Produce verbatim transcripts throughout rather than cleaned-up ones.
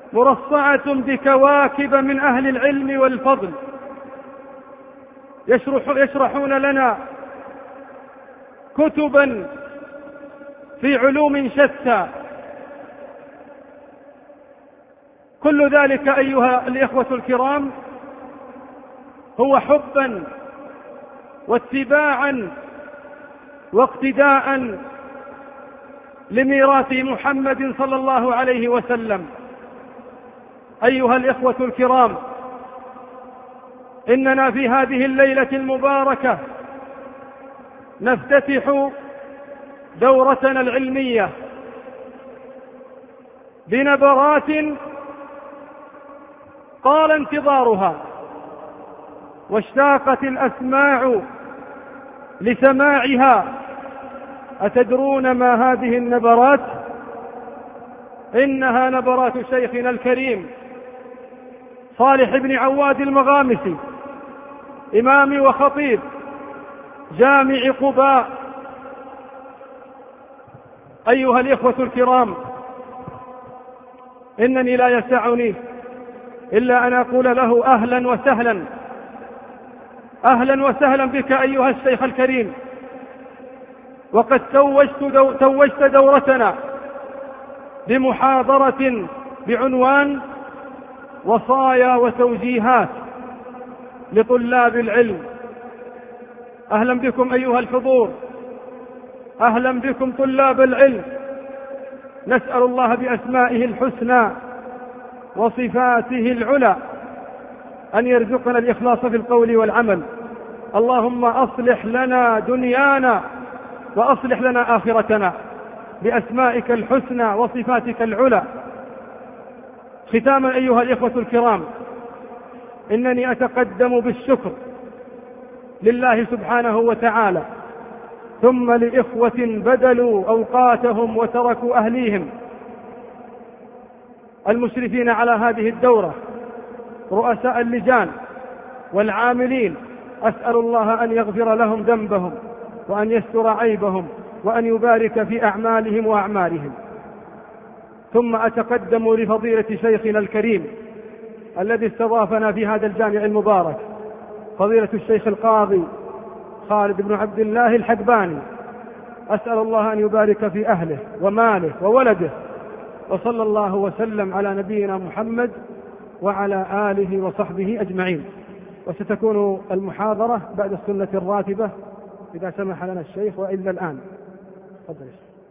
مرصعة بكواكب من أهل العلم والفضل يشرحون لنا كتبا في علوم شتى. كل ذلك أيها الإخوة الكرام هو حبا واتباعا واقتداء لميراث محمد صلى الله عليه وسلم. أيها الإخوة الكرام، إننا في هذه الليلة المباركة نفتتح دورتنا العلمية بنبرات طال انتظارها واشتاقت الأسماع لسماعها. أتدرون ما هذه النبرات؟ إنها نبرات شيخنا الكريم صالح بن عواد المغامسي، إمام وخطيب جامع قباء. أيها الإخوة الكرام، إنني لا يسعني إلا أن أقول له أهلا وسهلا، أهلا وسهلا بك أيها الشيخ الكريم، وقد توجت, دو توجت دورتنا بمحاضرة بعنوان وصايا وتوجيهات لطلاب العلم. أهلا بكم أيها الحضور، أهلا بكم طلاب العلم. نسأل الله بأسمائه الحسنى وصفاته العلى أن يرزقنا الإخلاص في القول والعمل. اللهم أصلح لنا دنيانا وأصلح لنا آخرتنا بأسمائك الحسنى وصفاتك العلى. ختاما أيها الإخوة الكرام، إنني أتقدم بالشكر لله سبحانه وتعالى، ثم لإخوة بذلوا أوقاتهم وتركوا أهليهم المشرفين على هذه الدورة، رؤساء اللجان والعاملين. أسأل الله أن يغفر لهم ذنبهم وأن يستر عيبهم وأن يبارك في أعمالهم وأعمالهم. ثم أتقدم لفضيلة شيخنا الكريم الذي استضافنا في هذا الجامع المبارك، فضيلة الشيخ القاضي خالد بن عبد الله الحدباني. أسأل الله أن يبارك في أهله وماله وولده، وصلى الله وسلم على نبينا محمد وعلى آله وصحبه أجمعين. وستكون المحاضرة بعد السنة الراتبة إذا سمح لنا الشيخ، وإلا الآن. تفضل.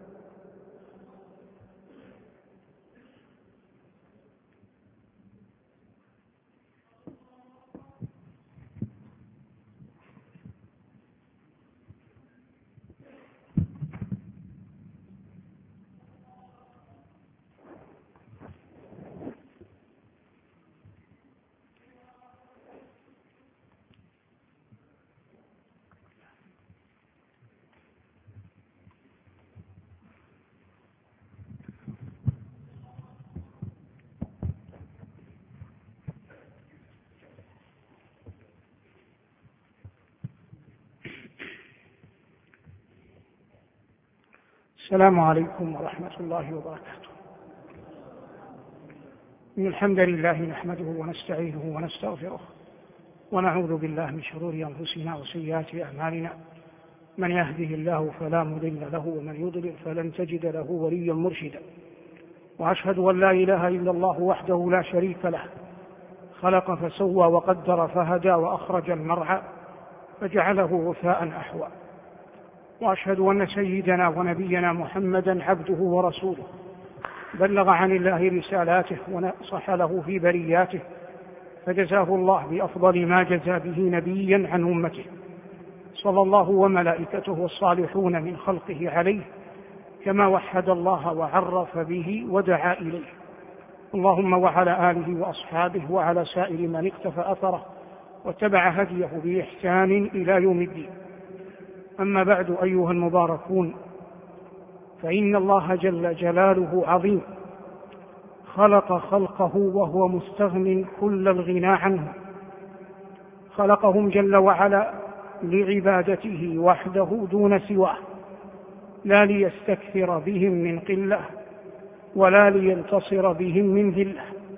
السلام عليكم ورحمة الله وبركاته. إن الحمد لله نحمده ونستعينه ونستغفره، ونعوذ بالله من شرور أنفسنا وسيئات أعمالنا. من يهده الله فلا مضل له، ومن يضلل فلن تجد له وليا مرشدا. وأشهد أن لا إله إلا الله وحده لا شريك له، خلق فسوى وقدر فهدى وأخرج المرعى فجعله غثاء أحوى. وأشهد أن سيدنا ونبينا محمدا عبده ورسوله، بلغ عن الله رسالاته ونصح له في برياته، فجزاه الله بأفضل ما جزى به نبيا عن أمته، صلى الله وملائكته الصالحون من خلقه عليه، كما وحد الله وعرف به ودعا إليه. اللهم وعلى آله وأصحابه وعلى سائر من اقتفى أثره واتبع هديه بإحسان إلى يوم الدين. أما بعد أيها المباركون، فإن الله جل جلاله عظيم، خلق خلقه وهو مستغن كل الغنى عنه. خلقهم جل وعلا لعبادته وحده دون سواه، لا ليستكثر بهم من قلة ولا لينتصر بهم من ذلة،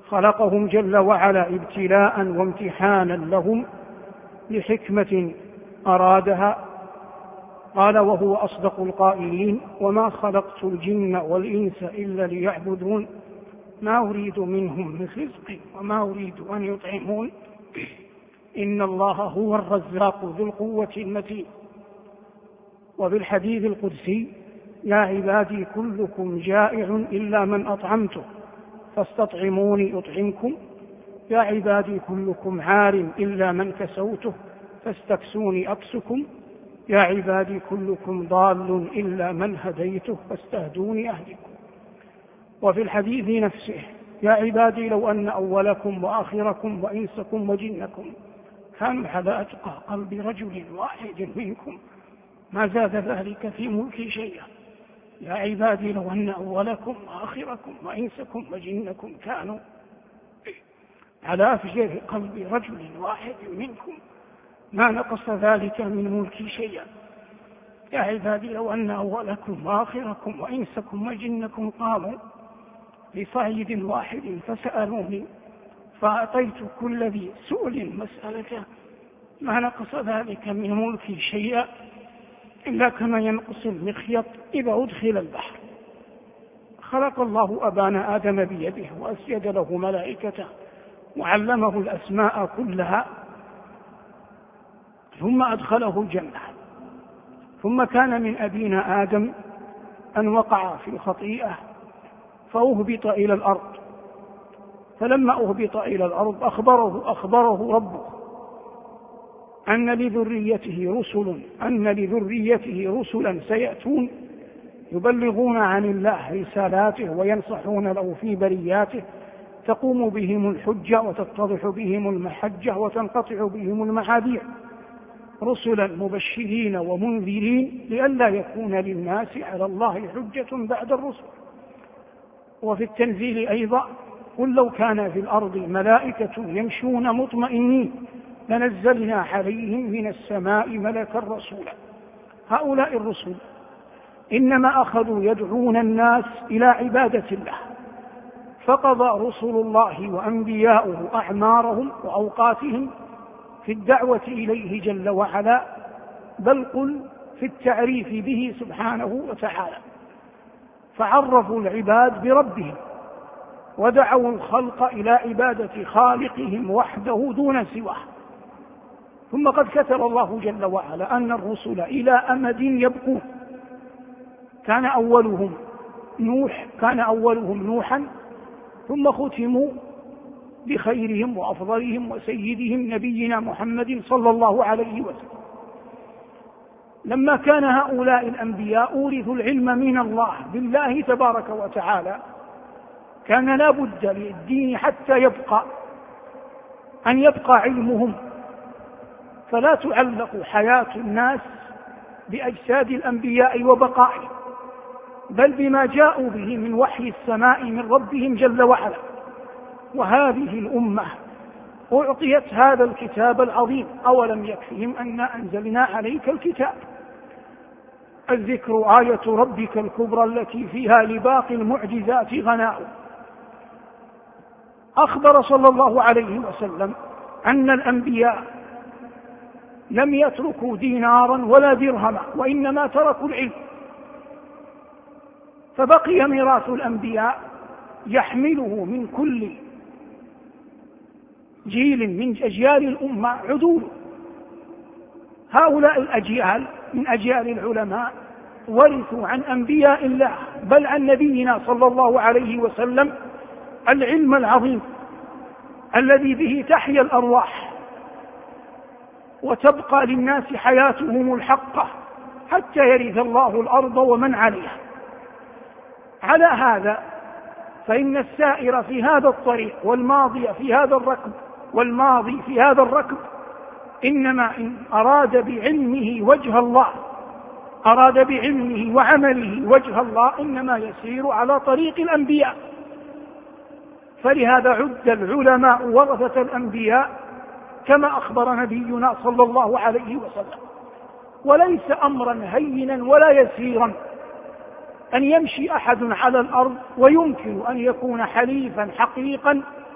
خلقهم جل وعلا ابتلاء وامتحانا لهم لحكمة أرادها. قال وهو أصدق القائلين: وما خلقت الجن والإنس إلا ليعبدون ما أريد منهم من رزق وما أريد أن يطعمون إن الله هو الرزاق ذو القوة المتين. وبالحديث القدسي: يا عبادي كلكم جائع إلا من أطعمته فاستطعموني أطعمكم، يا عبادي كلكم عار إلا من كسوته فاستكسوني أكسكم، يا عبادي كلكم ضال إلا من هديته فاستهدوني أهدكم. وفي الحديث نفسه: يا عبادي لو أن أولكم وآخركم وإنسكم وجنكم كانوا على أتقى قلب رجل واحد منكم ما زاد ذلك في ملكي شيئا. يا عبادي لو أن أولكم وآخركم وإنسكم وجنكم كانوا على أفجر قلب رجل واحد منكم ما نقص ذلك من ملكي شيئا. يا عبادي لو أن أولكم وآخركم وإنسكم وجنكم قاموا بصعيد واحد فسألوني فأعطيت كل ذي سؤل مسألته ما نقص ذلك من ملكي شيئا إلا كما ينقص المخيط إذا أدخل البحر. خلق الله أبانا آدم بيده وأسجد له ملائكته وعلمه الأسماء كلها ثم أدخله الجنة. ثم كان من أبينا آدم أن وقع في خطيئة فأهبط إلى الأرض، فلما أهبط إلى الأرض أخبره, أخبره ربه أن لذريته رسل أن لذريته رسلا سيأتون يبلغون عن الله رسالاته وينصحون له في برياته تقوم بهم الحجة وتتضح بهم المحجة وتنقطع بهم المعاذير، رسلا مبشرين ومنذرين لئلا يكون للناس على الله حجة بعد الرسل. وفي التنزيل أيضا: قل لو كان في الأرض ملائكة يمشون مطمئنين لنزلنا عليهم من السماء ملكا رسولا. هؤلاء الرسل إنما أخذوا يدعون الناس إلى عبادة الله، فقضى رسل الله وأنبياؤه أعمارهم وأوقاتهم في الدعوة إليه جل وعلا، بل قل في التعريف به سبحانه وتعالى، فعرفوا العباد بربهم ودعوا الخلق إلى عبادة خالقهم وحده دون سواه. ثم قد كتب الله جل وعلا أن الرسل إلى أمد يبقون، كان أولهم نوح كان أولهم نوحا ثم ختموا بخيرهم وأفضلهم وسيدهم نبينا محمد صلى الله عليه وسلم. لما كان هؤلاء الأنبياء أورثوا العلم من الله بالله تبارك وتعالى كان لا بد للدين حتى يبقى أن يبقى علمهم، فلا تعلق حياة الناس بأجساد الأنبياء وبقائهم، بل بما جاءوا به من وحي السماء من ربهم جل وعلا. وهذه الأمة أعطيت هذا الكتاب العظيم، أولم يكفهم أنا أنزلنا عليك الكتاب الذكر آية ربك الكبرى التي فيها لباقي المعجزات غناء. أخبر صلى الله عليه وسلم أن الأنبياء لم يتركوا دينارا ولا درهما وإنما تركوا العلم، فبقي ميراث الأنبياء يحمله من كل جيل من أجيال الأمة عدول. هؤلاء الأجيال من أجيال العلماء ورثوا عن أنبياء الله بل عن نبينا صلى الله عليه وسلم العلم العظيم الذي به تحيا الأرواح وتبقى للناس حياتهم الحقة حتى يرث الله الأرض ومن عليها. على هذا فإن السائر في هذا الطريق والماضي في هذا الركب والماضي في هذا الركب إنما إن أراد بعلمه وجه الله أراد بعلمه وعمله وجه الله إنما يسير على طريق الأنبياء. فلهذا عد العلماء ورثة الأنبياء كما أخبر نبينا صلى الله عليه وسلم. وليس أمرا هينا ولا يسيرا أن يمشي أحد على الأرض ويمكن أن يكون حليفا حقيقا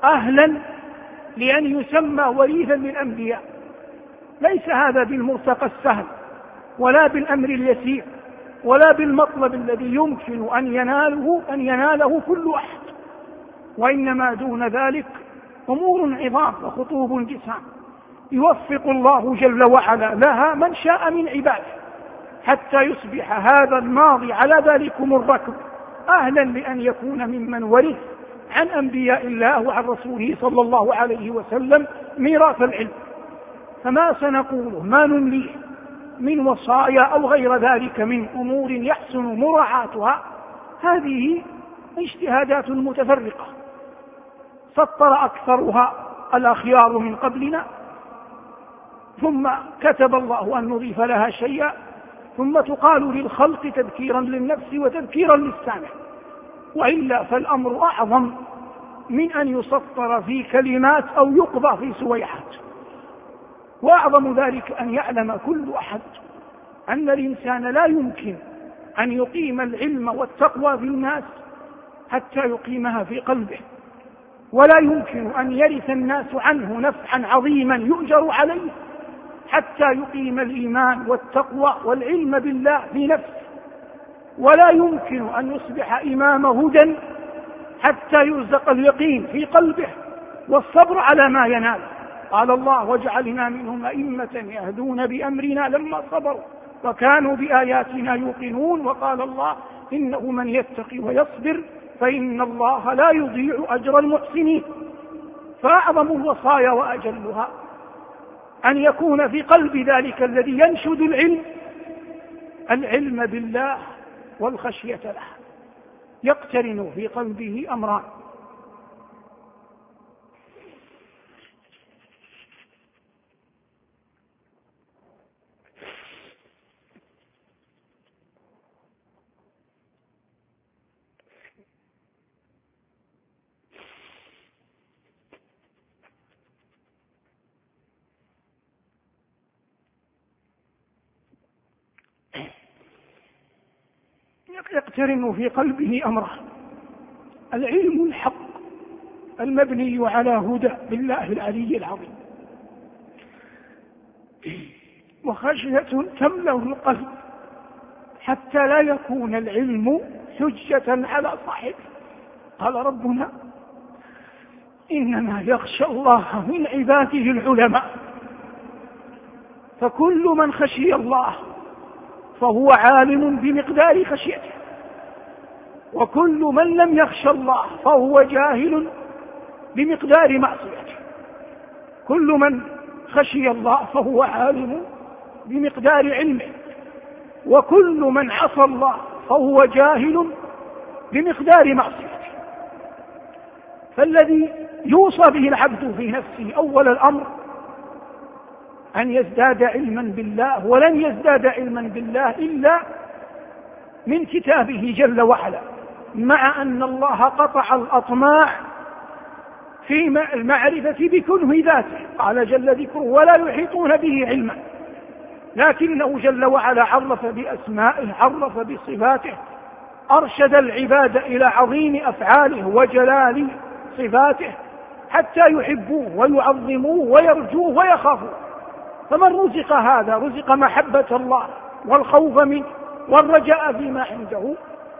أهلا لأن يسمى وريثا للأنبياء. ليس هذا بالمرتقى السهل ولا بالأمر اليسير ولا بالمطلب الذي يمكن أن يناله أن يناله كل أحد، وإنما دون ذلك أمور عظام وخطوب جسام يوفق الله جل وعلا لها من شاء من عباده، حتى يصبح هذا الماضي على ذلكم الركب أهلا لأن يكون ممن ورث عن أنبياء الله وعن رسوله صلى الله عليه وسلم ميراث العلم. فما سنقوله ما نمليه من وصايا أو غير ذلك من أمور يحسن مراعاتها هذه اجتهادات متفرقة سطر أكثرها الأخيار من قبلنا، ثم كتب الله أن نضيف لها شيئا، ثم تقال للخلق تذكيرا للنفس وتذكيرا للسامع، وإلا فالأمر أعظم من أن يسطر في كلمات أو يقضى في سويحات. وأعظم ذلك أن يعلم كل أحد أن الإنسان لا يمكن أن يقيم العلم والتقوى في الناس حتى يقيمها في قلبه، ولا يمكن أن يرث الناس عنه نفعا عظيما يؤجر عليه حتى يقيم الإيمان والتقوى والعلم بالله في نفسه، ولا يمكن أن يصبح إمام هدى حتى يرزق اليقين في قلبه والصبر على ما ينال. قال الله: وجعلنا منهم أئمة يهدون بأمرنا لما صبروا وكانوا بآياتنا يوقنون. وقال الله: إنه من يتقي ويصبر فإن الله لا يضيع أجر المحسنين. فأعظم الوصايا وأجلها أن يكون في قلب ذلك الذي ينشد العلم العلم بالله والخشية له، يقترن في قلبه أمران: يقترن في قلبه أمران: العلم الحق المبني على هدى بالله العلي العظيم، وخشية تملأ القلب حتى لا يكون العلم حجة على صاحبه. قال ربنا: إنما يخشى الله من عباده العلماء. فكل من خشي الله فهو عالم بمقدار خشيته، وكل من لم يخشى الله فهو جاهل بمقدار معصيته. كل من خشي الله فهو عالم بمقدار علمه، وكل من عصى الله فهو جاهل بمقدار معصيته. فالذي يوصى به العبد في نفسه أول الأمر أن يزداد علما بالله، ولن يزداد علما بالله إلا من كتابه جل وعلا، مع أن الله قطع الأطماع في المعرفة بكنه ذاته. قال جل ذكره: ولا يحيطون به علما، لكنه جل وعلا عرف بأسمائه، عرف بصفاته، أرشد العباد إلى عظيم أفعاله وجلال صفاته حتى يحبوه ويعظموه ويرجوه ويخافوه. فمن رزق هذا رزق محبة الله والخوف منه والرجاء فيما عنده،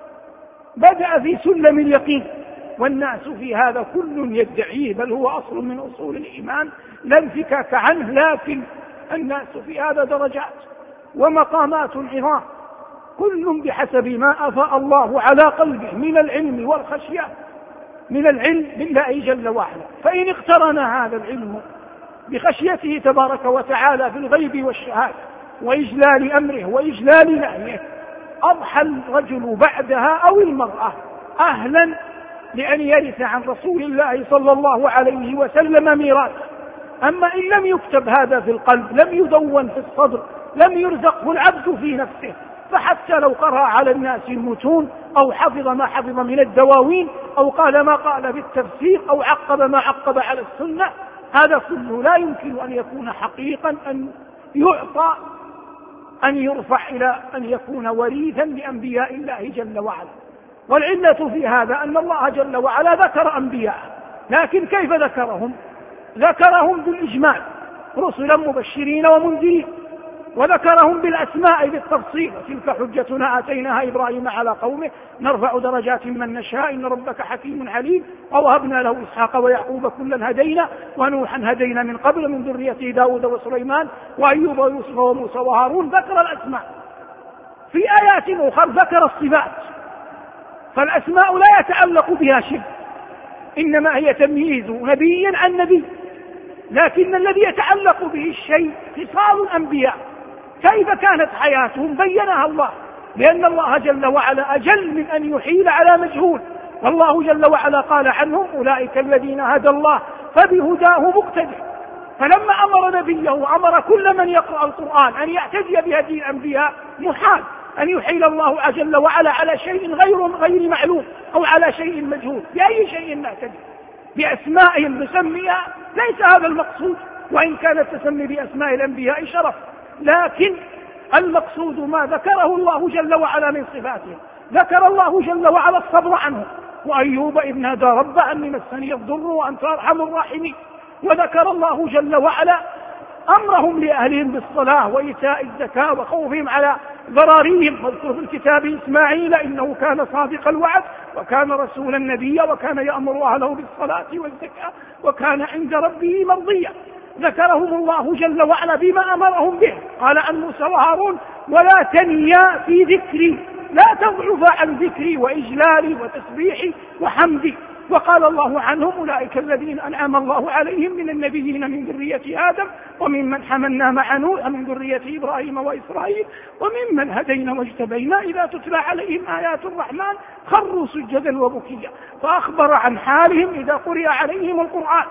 بدأ في سلم اليقين. والناس في هذا كل يدعيه، بل هو أصل من أصول الإيمان لا انفكاك عنه، لكن الناس في هذا درجات ومقامات عظام، كل بحسب ما أفاء الله على قلبه من العلم والخشية، من العلم بالله جل وعلا. فإن اقترن هذا العلم بخشيته تبارك وتعالى في الغيب والشهادة وإجلال أمره وإجلال نهيه، أضحى الرجل بعدها أو المرأة أهلا لأن يرث عن رسول الله صلى الله عليه وسلم ميراثا. أما إن لم يكتب هذا في القلب، لم يدون في الصدر، لم يرزقه العبد في نفسه، فحتى لو قرأ على الناس المتون أو حفظ ما حفظ من الدواوين أو قال ما قال بالتفسير أو عقب ما عقب على السنة، هذا كله لا يمكن أن يكون حقيقا أن يعطى أن يرفع إلى أن يكون وريثا لأنبياء الله جل وعلا. والعلة في هذا أن الله جل وعلا ذكر أنبياء لكن كيف ذكرهم؟ ذكرهم بالإجمال، رسلا مبشرين ومنذرين، وذكرهم بالأسماء بالتفصيل: تلك حجتنا آتيناها إبراهيم على قومه نرفع درجات من نشاء إن ربك حكيم عليم، ووهبنا له إسحاق ويعقوب كلا هدينا ونوحا هدينا من قبل من ذريته داود وسليمان وأيوب ويوسف وموسى وهارون. ذكر الأسماء. في آيات أخرى ذكر الصفات، فالأسماء لا يتعلق بها شيء، إنما هي تمييز نبي عن نبي، لكن الذي يتعلق به الشيء خصال الأنبياء، كيف كانت حياتهم بينها الله، لأن الله جل وعلا أجل من أن يحيل على مجهول. والله جل وعلا قال عنهم: أولئك الذين هدى الله فبهداه مقتدي. فلما أمر نبيه أمر كل من يقرأ القرآن أن يعتدي بهدي الأنبياء، محال أن يحيل الله جل وعلا على شيء غير غير معلوم أو على شيء مجهول. بأي شيء نعتدي؟ بأسمائهم نسميها؟ ليس هذا المقصود، وإن كان التسمي بأسماء الأنبياء شرف، لكن المقصود ما ذكره الله جل وعلا من صفاته. ذكر الله جل وعلا الصبر عنه: وأيوب إذ نادى ربه أني مسني الضر وأنت أرحم الراحمين. وذكر الله جل وعلا أمرهم لأهلهم بالصلاة وإيتاء الزكاة وخوفهم على ضراريهم. واذكر في الكتاب إسماعيل إنه كان صادق الوعد وكان رسولا نبيا وكان يأمر أهله بالصلاة والزكاة وكان عند ربه مرضيا. ذكرهم الله جل وعلا بما أمرهم به. قال عن موسى وهارون: ولا تنيا في ذكري، لا تضعف عن ذكري وإجلالي وتسبيحي وحمدي. وقال الله عنهم: أولئك الذين أنعم الله عليهم من النبيين من ذرية آدم وممن حملنا مع نوح من ذرية إبراهيم وإسرائيل وممن هدينا واجتبينا إذا تتلى عليهم آيات الرحمن خروا سجدا وبكيا. فأخبر عن حالهم إذا قرئ عليهم القرآن،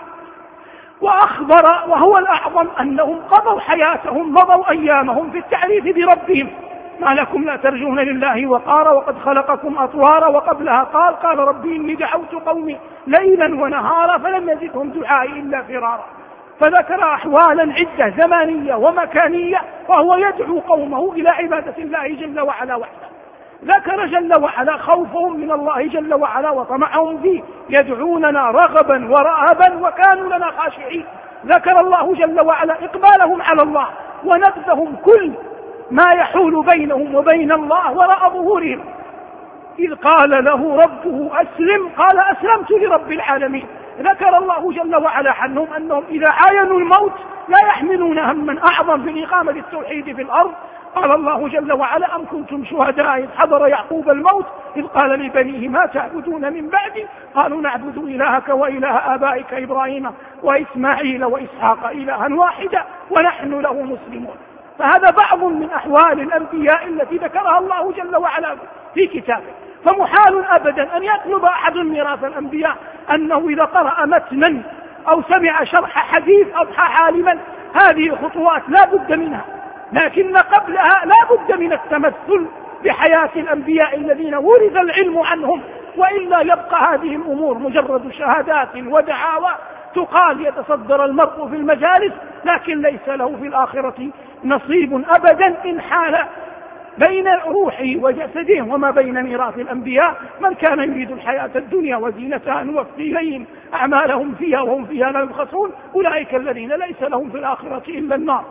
وأخبر وهو الأعظم أنهم قضوا حياتهم، مضوا أيامهم في التعريف بربهم: ما لكم لا ترجون لله وقارا وقد خلقكم أطوارا. وقبلها قال: قال ربي إني دعوت قومي ليلا ونهارا فلم يزدهم دعائي إلا فرارا. فذكر أحوالا عدة زمانية ومكانية، وهو يدعو قومه إلى عبادة الله جل وعلا وحده. ذكر جل وعلا خوفهم من الله جل وعلا وطمعهم فيه، يدعوننا رغبا ورهبا وكانوا لنا خاشعين. ذكر الله جل وعلا إقبالهم على الله ونبذهم كل ما يحول بينهم وبين الله وراء ظهورهم. إذ قال له ربه أسلم قال أسلمت لرب العالمين. ذكر الله جل وعلا عنهم أنهم إذا عاينوا الموت لا يحملون هما أعظم في إقامة التوحيد في الأرض. قال الله جل وعلا: أم كنتم شهداء إذ حضر يعقوب الموت إذ قال لبنيه ما تعبدون من بعدي قالوا نعبد إلهك وإله آبائك إبراهيم وإسماعيل وإسحاق إلها واحدا ونحن له مسلمون. فهذا بعض من أحوال الأنبياء التي ذكرها الله جل وعلا في كتابه. فمحال أبدا أن يطلب أحد ميراث الأنبياء أنه إذا قرأ متنا أو سمع شرح حديث أضحى عالما. هذه خطوات لا بد منها، لكن قبلها لا بد من التمثل بحياة الأنبياء الذين ورث العلم عنهم، وإلا يبقى هذه الأمور مجرد شهادات ودعاوى تقال يتصدر المرء في المجالس، لكن ليس له في الآخرة نصيب أبدا إن حال بين روحه وجسده وما بين ميراث الأنبياء. من كان يريد الحياة الدنيا وزينتها نوفي إليهم أعمالهم فيها وهم فيها لا يبخسون أولئك الذين ليس لهم في الآخرة إلا النار،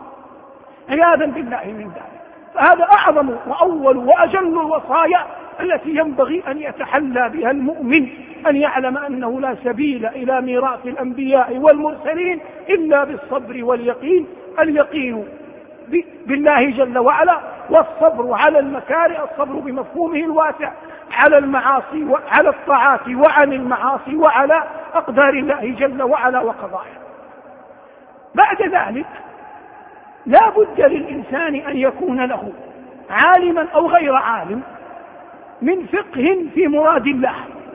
عياذا بالله من ذلك. فهذا أعظم وأول وأجل الوصايا التي ينبغي أن يتحلى بها المؤمن، أن يعلم أنه لا سبيل إلى ميراث الأنبياء والمرسلين إلا بالصبر واليقين. اليقين بالله جل وعلا، والصبر على المكاره، الصبر بمفهومه الواسع على المعاصي وعلى الطاعات وعن المعاصي وعلى أقدار الله جل وعلا وقضائه. بعد ذلك لا بد للإنسان أن يكون له عالما أو غير عالم من فقه في مراد الله.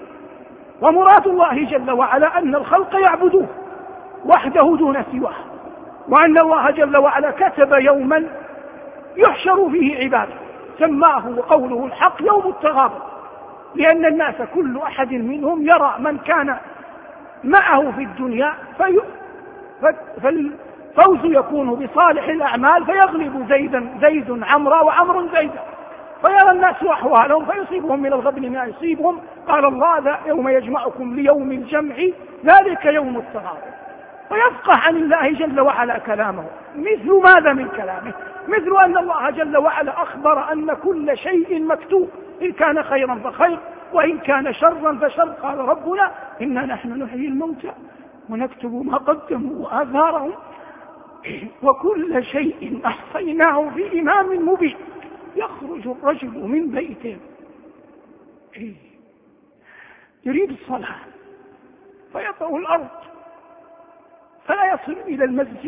ومراد الله جل وعلا أن الخلق يعبدوه وحده دون سواه، وأن الله جل وعلا كتب يوما يحشر فيه عباده سماه وقوله الحق يوم التغابن، لأن الناس كل أحد منهم يرى من كان معه في الدنيا في فالفوز يكون بصالح الأعمال فيغلب زيدا زيد عمرا وعمر زيدا. فيرى الناس أحوالهم فيصيبهم من الغبن ما يصيبهم. قال الله يوم يجمعكم ليوم الجمع ذلك يوم التغابن، ويفقه عن الله جل وعلا كلامه. مثل ماذا من كلامه؟ مثل أن الله جل وعلا أخبر أن كل شيء مكتوب، إن كان خيرا فخير وإن كان شرا فشر. قال ربنا إنا نحن نحيي الموتى ونكتب ما قدموا وآثارهم وكل شيء أحصيناه في إمام مبين. يخرج الرجل من بيته يريد الصلاة فيطأ الأرض فلا يصل إلى المسجد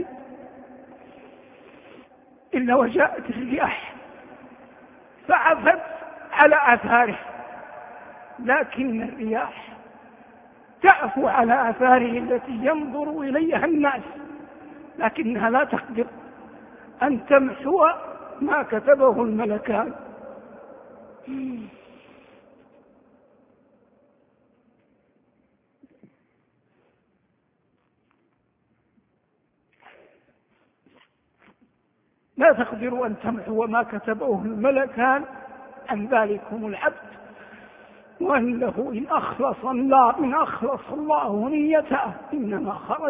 إلا وجاءت الرياح فعفت على آثاره، لكن الرياح تعفو آثاره التي ينظر إليها الناس، لكنها لا تقدر أن تمحو ما كتبه الملكان. لا تقدر أن تمحو ما كتبه الملكان عن ذلكم العبد، وأنه إن أخلص الله إن أخلص الله نيته إنما خرج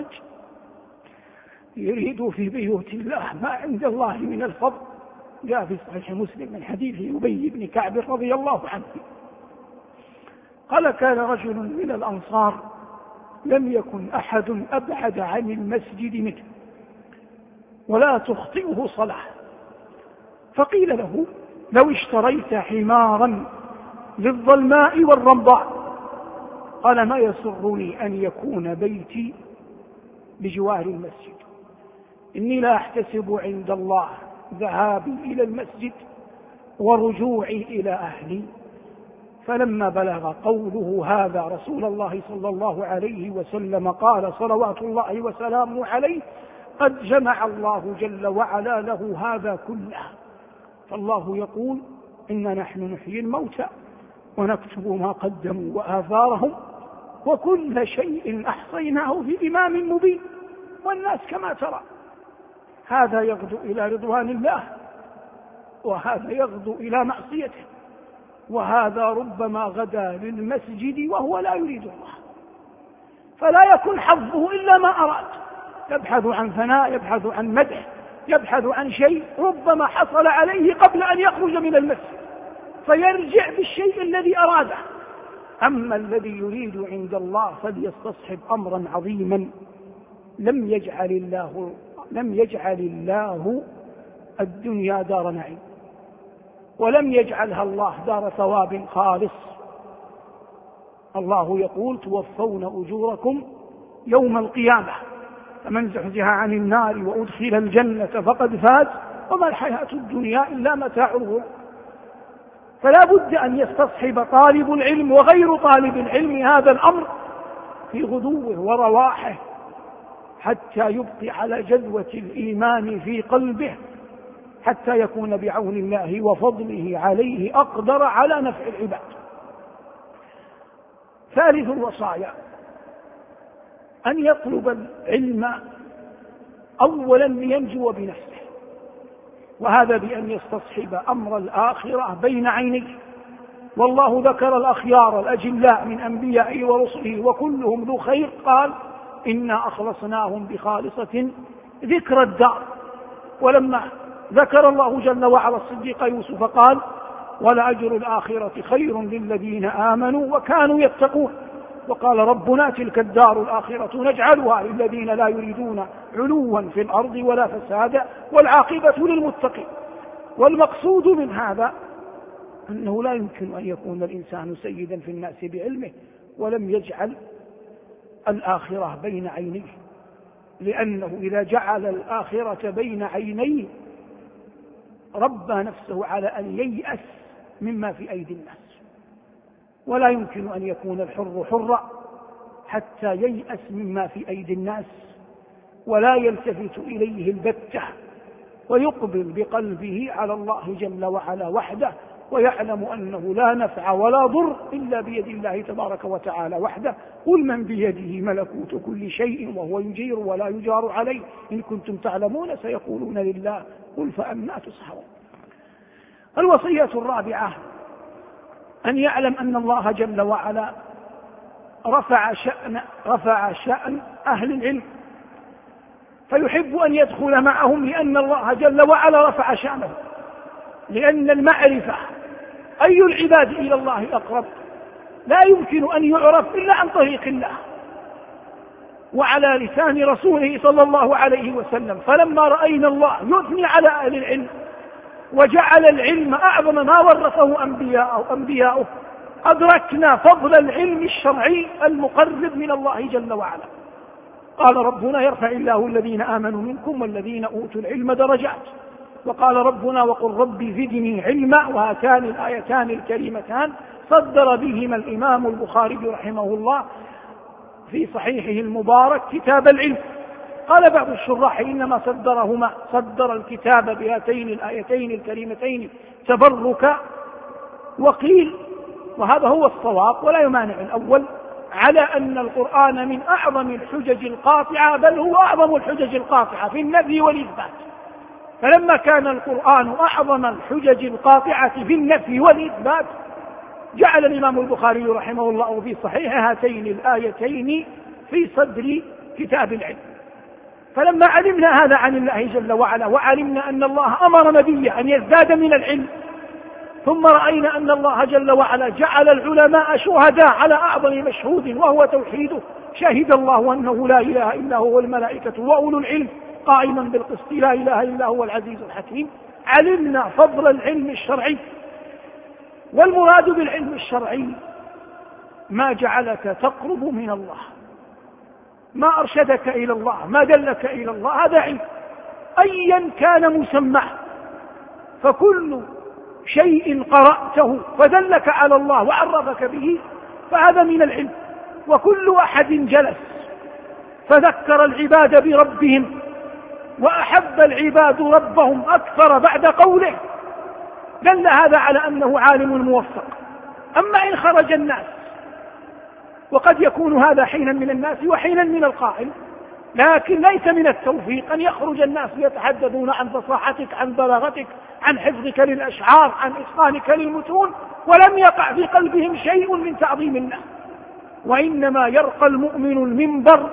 يريد في بيوت الله ما عند الله من الفضل. جاء في صحيح مسلم من حديث أبي بن كعب رضي الله عنه قال كان رجل من الأنصار لم يكن أحد أبعد عن المسجد منه ولا تخطئه صلاة، فقيل له لو اشتريت حمارا للظلماء والرمضاء، قال ما يسرني أن يكون بيتي بجوار المسجد، إني لا أحتسب عند الله ذهابي إلى المسجد ورجوعي إلى أهلي. فلما بلغ قوله هذا رسول الله صلى الله عليه وسلم قال صلوات الله وسلامه عليه قد جمع الله جل وعلا له هذا كله. فالله يقول إنا نحن نحيي الموتى ونكتب ما قدموا وآثارهم وكل شيء أحصيناه في إمام مبين. والناس كما ترى هذا يغدو إلى رضوان الله وهذا يغدو إلى معصيته، وهذا ربما غدا للمسجد وهو لا يريد الله، فلا يكن حظه إلا ما أراد، يبحث عن ثناء، يبحث عن مدح، يبحث عن شيء ربما حصل عليه قبل أن يخرج من المسجد فيرجع بالشيء الذي أراده. أما الذي يريد عند الله فليستصحب أمرا عظيما لم يجعل الله لم يجعل الله الدنيا دار نعيم، ولم يجعلها الله دار ثواب خالص. الله يقول توفون أجوركم يوم القيامة، فمن زحزح عن النار وأدخل الجنة فقد فاز وما الحياة الدنيا إلا متاع الغرور. فلا بد أن يستصحب طالب العلم وغير طالب العلم هذا الأمر في غدوه ورواحه حتى يبقي على جذوة الإيمان في قلبه، حتى يكون بعون الله وفضله عليه أقدر على نفع العباد. ثالث الوصايا أن يطلب العلم أولا لينجو بنفسه، وهذا بأن يستصحب أمر الآخرة بين عينيه. والله ذكر الأخيار الأجلاء من أنبيائه ورسله وكلهم ذو خير، قال إنا أخلصناهم بخالصة ذكر الدار. ولما ذكر الله جل وعلا الصديق يوسف قال ولأجر الآخرة خير للذين آمنوا وكانوا يتقون. وقال ربنا تلك الدار الآخرة نجعلها للذين لا يريدون علوا في الأرض ولا فسادا والعاقبة للمتقين. والمقصود من هذا أنه لا يمكن أن يكون الإنسان سيدا في الناس بعلمه ولم يجعل الآخرة بين عينيه، لأنه إذا جعل الآخرة بين عينيه ربى نفسه على أن ييأس مما في أيدي الناس. ولا يمكن أن يكون الحر حرا حتى ييأس مما في أيدي الناس ولا يلتفت إليه البتة، ويقبل بقلبه على الله جل وعلا وحده، ويعلم أنه لا نفع ولا ضر إلا بيد الله تبارك وتعالى وحده. قل من بيده ملكوت كل شيء وهو يجير ولا يجار عليه إن كنتم تعلمون سيقولون لله قل فأنى تسحرون. الوصية الرابعة أن يعلم أن الله جل وعلا رفع شأن, رفع شأن أهل العلم، فيحب أن يدخل معهم لأن الله جل وعلا رفع شأنه، لأن المعرفة أي العباد إلى الله أقرب لا يمكن أن يعرف إلا عن طريق الله وعلى لسان رسوله صلى الله عليه وسلم. فلما رأينا الله يثني على أهل العلم وجعل العلم أعظم ما ورثه أنبياءه أنبياؤه أدركنا فضل العلم الشرعي المقرب من الله جل وعلا. قال ربنا: يرفع الله الذين آمنوا منكم والذين أوتوا العلم درجات. وقال ربنا: وقل رب زدني علما. وهاتان الآيتان الكريمتان صدر بهما الإمام البخاري رحمه الله في صحيحه المبارك كتاب العلم. قال بعض الشراح: إنما صدرهما صدر الكتاب بهاتين الآيتين الكريمتين تبركا. وقيل، وهذا هو الصواب ولا يمانع الأول، على أن القرآن من أعظم الحجج القاطعة، بل هو أعظم الحجج القاطعة في النفي والإثبات. فلما كان القرآن أعظم الحجج القاطعة في النفي والإثبات، جعل الإمام البخاري رحمه الله في صحيح هاتين الآيتين في صدر كتاب العلم. فلما علمنا هذا عن الله جل وعلا، وعلمنا أن الله أمر نبيه أن يزداد من العلم، ثم رأينا أن الله جل وعلا جعل العلماء شهداء على أعظم مشهود وهو توحيده، شهد الله أنه لا إله إلا هو والملائكة وأولو العلم قائما بالقسط لا إله إلا هو العزيز الحكيم. علمنا فضل العلم الشرعي. والمراد بالعلم الشرعي ما جعلك تقرب من الله، ما أرشدك إلى الله، ما دلك إلى الله، هذا علم أيا كان مسماه. فكل شيء قرأته فدلك على الله وعرفك به فهذا من العلم. وكل أحد جلس فذكر العباد بربهم وأحب العباد ربهم أكثر بعد قوله دل هذا على أنه عالم موفق. أما إن خرج الناس، وقد يكون هذا حينا من الناس وحينا من القائل، لكن ليس من التوفيق أن يخرج الناس يتحدثون عن فصاحتك، عن بلاغتك، عن حفظك للأشعار، عن إتقانك للمتون، ولم يقع في قلبهم شيء من تعظيم الله. وإنما يرقى المؤمن المنبر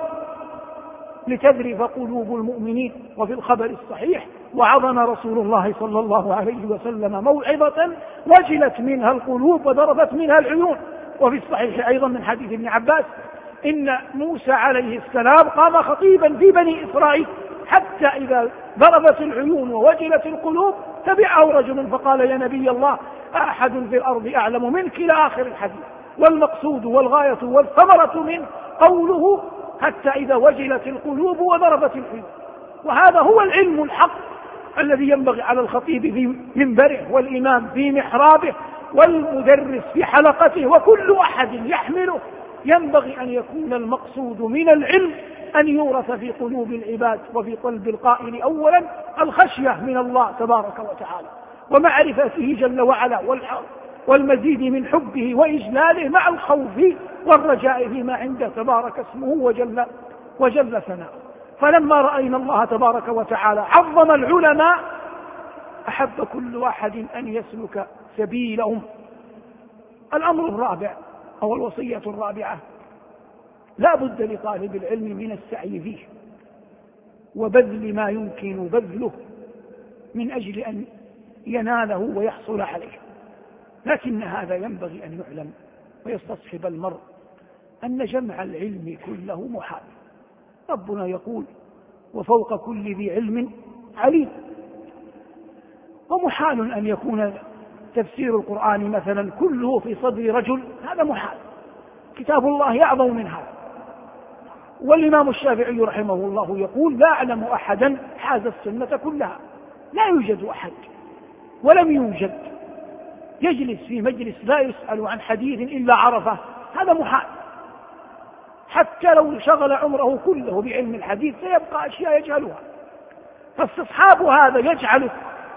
لتذرف قلوب المؤمنين. وفي الخبر الصحيح: وعظنا رسول الله صلى الله عليه وسلم موعظة وجلت منها القلوب وضربت منها العيون. وفي الصحيح أيضا من حديث ابن عباس: إن موسى عليه السلام قام خطيبا في بني إسرائيل حتى إذا ضربت العيون ووجلت القلوب تبعه رجل فقال: يا نبي الله، أحد في الأرض أعلم منك، إلى آخر الحديث. والمقصود والغاية والثمرة من قوله حتى إذا وجلت القلوب وضربت العيون. وهذا هو العلم الحق الذي ينبغي على الخطيب في منبره، والإمام في محرابه، والمدرس في حلقته، وكل أحد يحمله. ينبغي أن يكون المقصود من العلم أن يورث في قلوب العباد وفي قلب القائل أولا الخشية من الله تبارك وتعالى ومعرفته جل وعلا، والمزيد من حبه وإجلاله مع الخوف والرجاء فيما عنده تبارك اسمه وجل, وجل ثناؤه. فلما رأينا الله تبارك وتعالى عظم العلماء، أحب كل واحد أن يسلك سبيلهم. الأمر الرابع أو الوصية الرابعة: لا بد لطالب العلم من السعي فيه وبذل ما يمكن بذله من أجل أن يناله ويحصل عليه. لكن هذا ينبغي أن يعلم ويستصحب المرء أن جمع العلم كله محال. ربنا يقول: وفوق كل ذي علم عليم. ومحال أن يكون تفسير القرآن مثلا كله في صدر رجل، هذا محال. كتاب الله أعظم من هذا. والإمام الشافعي رحمه الله يقول: لا أعلم أحدا حاز السنة كلها. لا يوجد أحد ولم يوجد يجلس في مجلس لا يسأل عن حديث إلا عرفه، هذا محال. حتى لو شغل عمره كله بعلم الحديث سيبقى أشياء يجهلها. فاستصحاب هذا يجعلك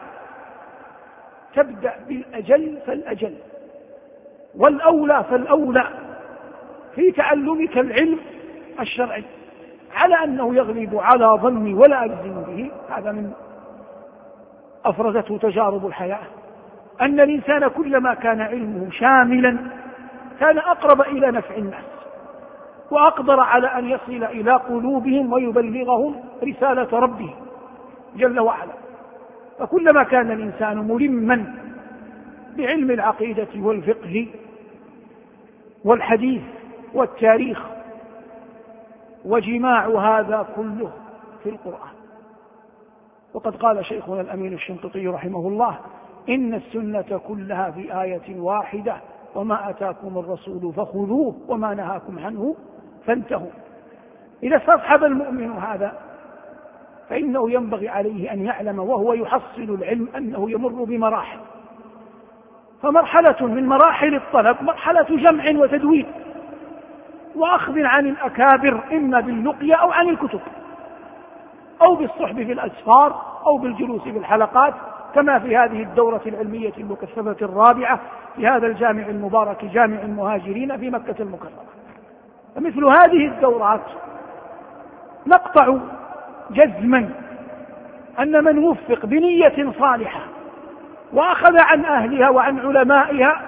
تبدأ بالأجل فالأجل والأولى فالأولى في تعلمك العلم الشرعي، على أنه يغلب على ظني ولا أجزم به. هذا من أفرزته تجارب الحياة. أن الإنسان كلما كان علمه شاملا كان أقرب إلى نفع الناس وأقدر على أن يصل إلى قلوبهم ويبلغهم رسالة ربه جل وعلا. فكلما كان الإنسان ملما بعلم العقيدة والفقه والحديث والتاريخ، وجماع هذا كله في القرآن. وقد قال شيخنا الأمين الشنقيطي رحمه الله: إن السنة كلها في آية واحدة، وما أتاكم الرسول فخذوه وما نهاكم عنه فانتهوا. إذا استصحب المؤمن هذا فإنه ينبغي عليه أن يعلم وهو يحصل العلم أنه يمر بمراحل، فمرحلة من مراحل الطلب مرحلة جمع وتدوين وأخذ عن الأكابر، إما باللقية أو عن الكتب أو بالصحب في الأسفار أو بالجلوس في الحلقات، كما في هذه الدورة العلمية المكثفة الرابعة في هذا الجامع المبارك جامع المهاجرين في مكة المكرمة. فمثل هذه الدورات نقطع جزما أن من وفق بنية صالحة وأخذ عن أهلها وعن علمائها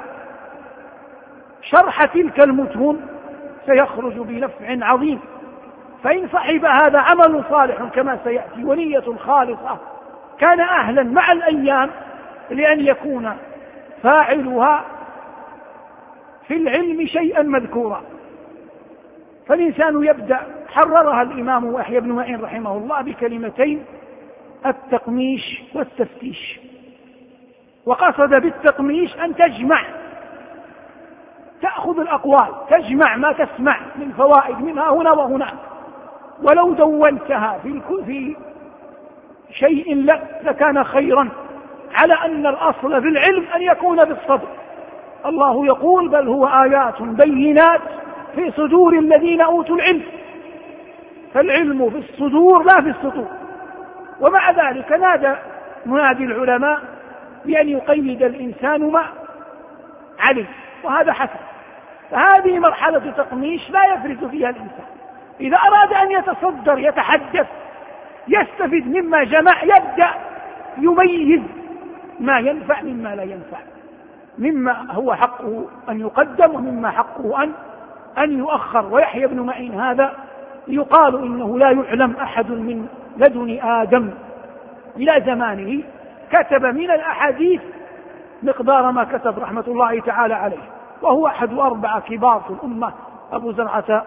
شرح تلك المتون سيخرج بنفع عظيم. فإن صحب هذا عمل صالح كما سيأتي ونية خالصة كان أهلا مع الأيام لأن يكون فاعلها في العلم شيئا مذكورا. فالإنسان يبدأ، حررها الإمام يحيى بن معين رحمه الله بكلمتين: التقميش والتفتيش. وقصد بالتقميش أن تجمع، تأخذ الأقوال، تجمع ما تسمع من فوائد منها هنا وهناك، ولو دونتها في في شيء لك لكان خيرا، على أن الأصل في العلم أن يكون بالصدر. الله يقول: بل هو آيات بينات في صدور الذين أوتوا العلم. فالعلم في الصدور لا في السطور. ومع ذلك نادى منادي العلماء بأن يقيد الإنسان ما علم، وهذا حسن. فهذه مرحلة تقميش لا يفرز فيها الإنسان. إذا أراد أن يتصدر يتحدث يستفيد مما جمع، يبدأ يميز ما ينفع مما لا ينفع، مما هو حقه أن يقدم ومما حقه أن أن يؤخر. ويحيى بن معين هذا يقال إنه لا يعلم أحد من لدن آدم إلى زمانه كتب من الأحاديث مقدار ما كتب رحمة الله تعالى عليه، وهو أحد أربعة كبار في الأمة: أبو زرعة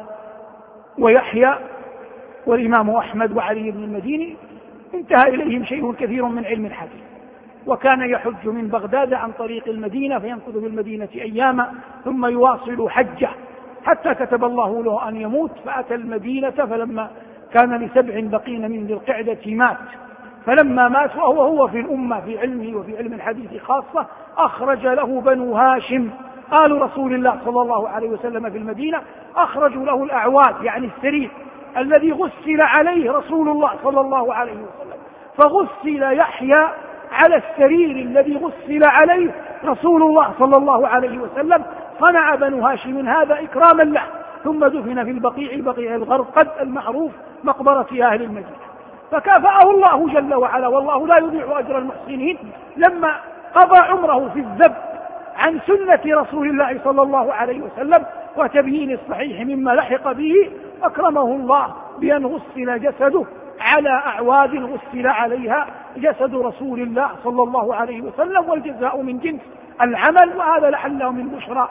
ويحيى والإمام أحمد وعلي بن المديني، انتهى إليهم شيء كثير من علم الحديث. وكان يحج من بغداد عن طريق المدينة فينقض بالمدينة أياما ثم يواصل حجه، حتى كتب الله له أن يموت فأتى المدينة، فلما كان لسبع بقين من ذي القعدة مات. فلما مات وهو هو في الأمة في علمه وفي علم الحديث خاصة، أخرج له بنو هاشم آل رسول الله صلى الله عليه وسلم في المدينة، أخرجوا له الأعواد يعني السرير الذي غسل عليه رسول الله صلى الله عليه وسلم، فغسل يحيى على السرير الذي غسل عليه رسول الله صلى الله عليه وسلم. صنع بنو هاشم هذا إكراما له، ثم دفن في البقيع البقيع الغرقد المعروف مقبرة أهل المدينة. فكافأه الله جل وعلا، والله لا يضيع أجر المحسنين، لما قضى عمره في الذب عن سنة رسول الله صلى الله عليه وسلم وتبيين الصحيح مما لحق به، أكرمه الله بأن غسل جسده على أعواد غسل عليها جسد رسول الله صلى الله عليه وسلم، والجزاء من جنس العمل، وهذا لعله من بشرى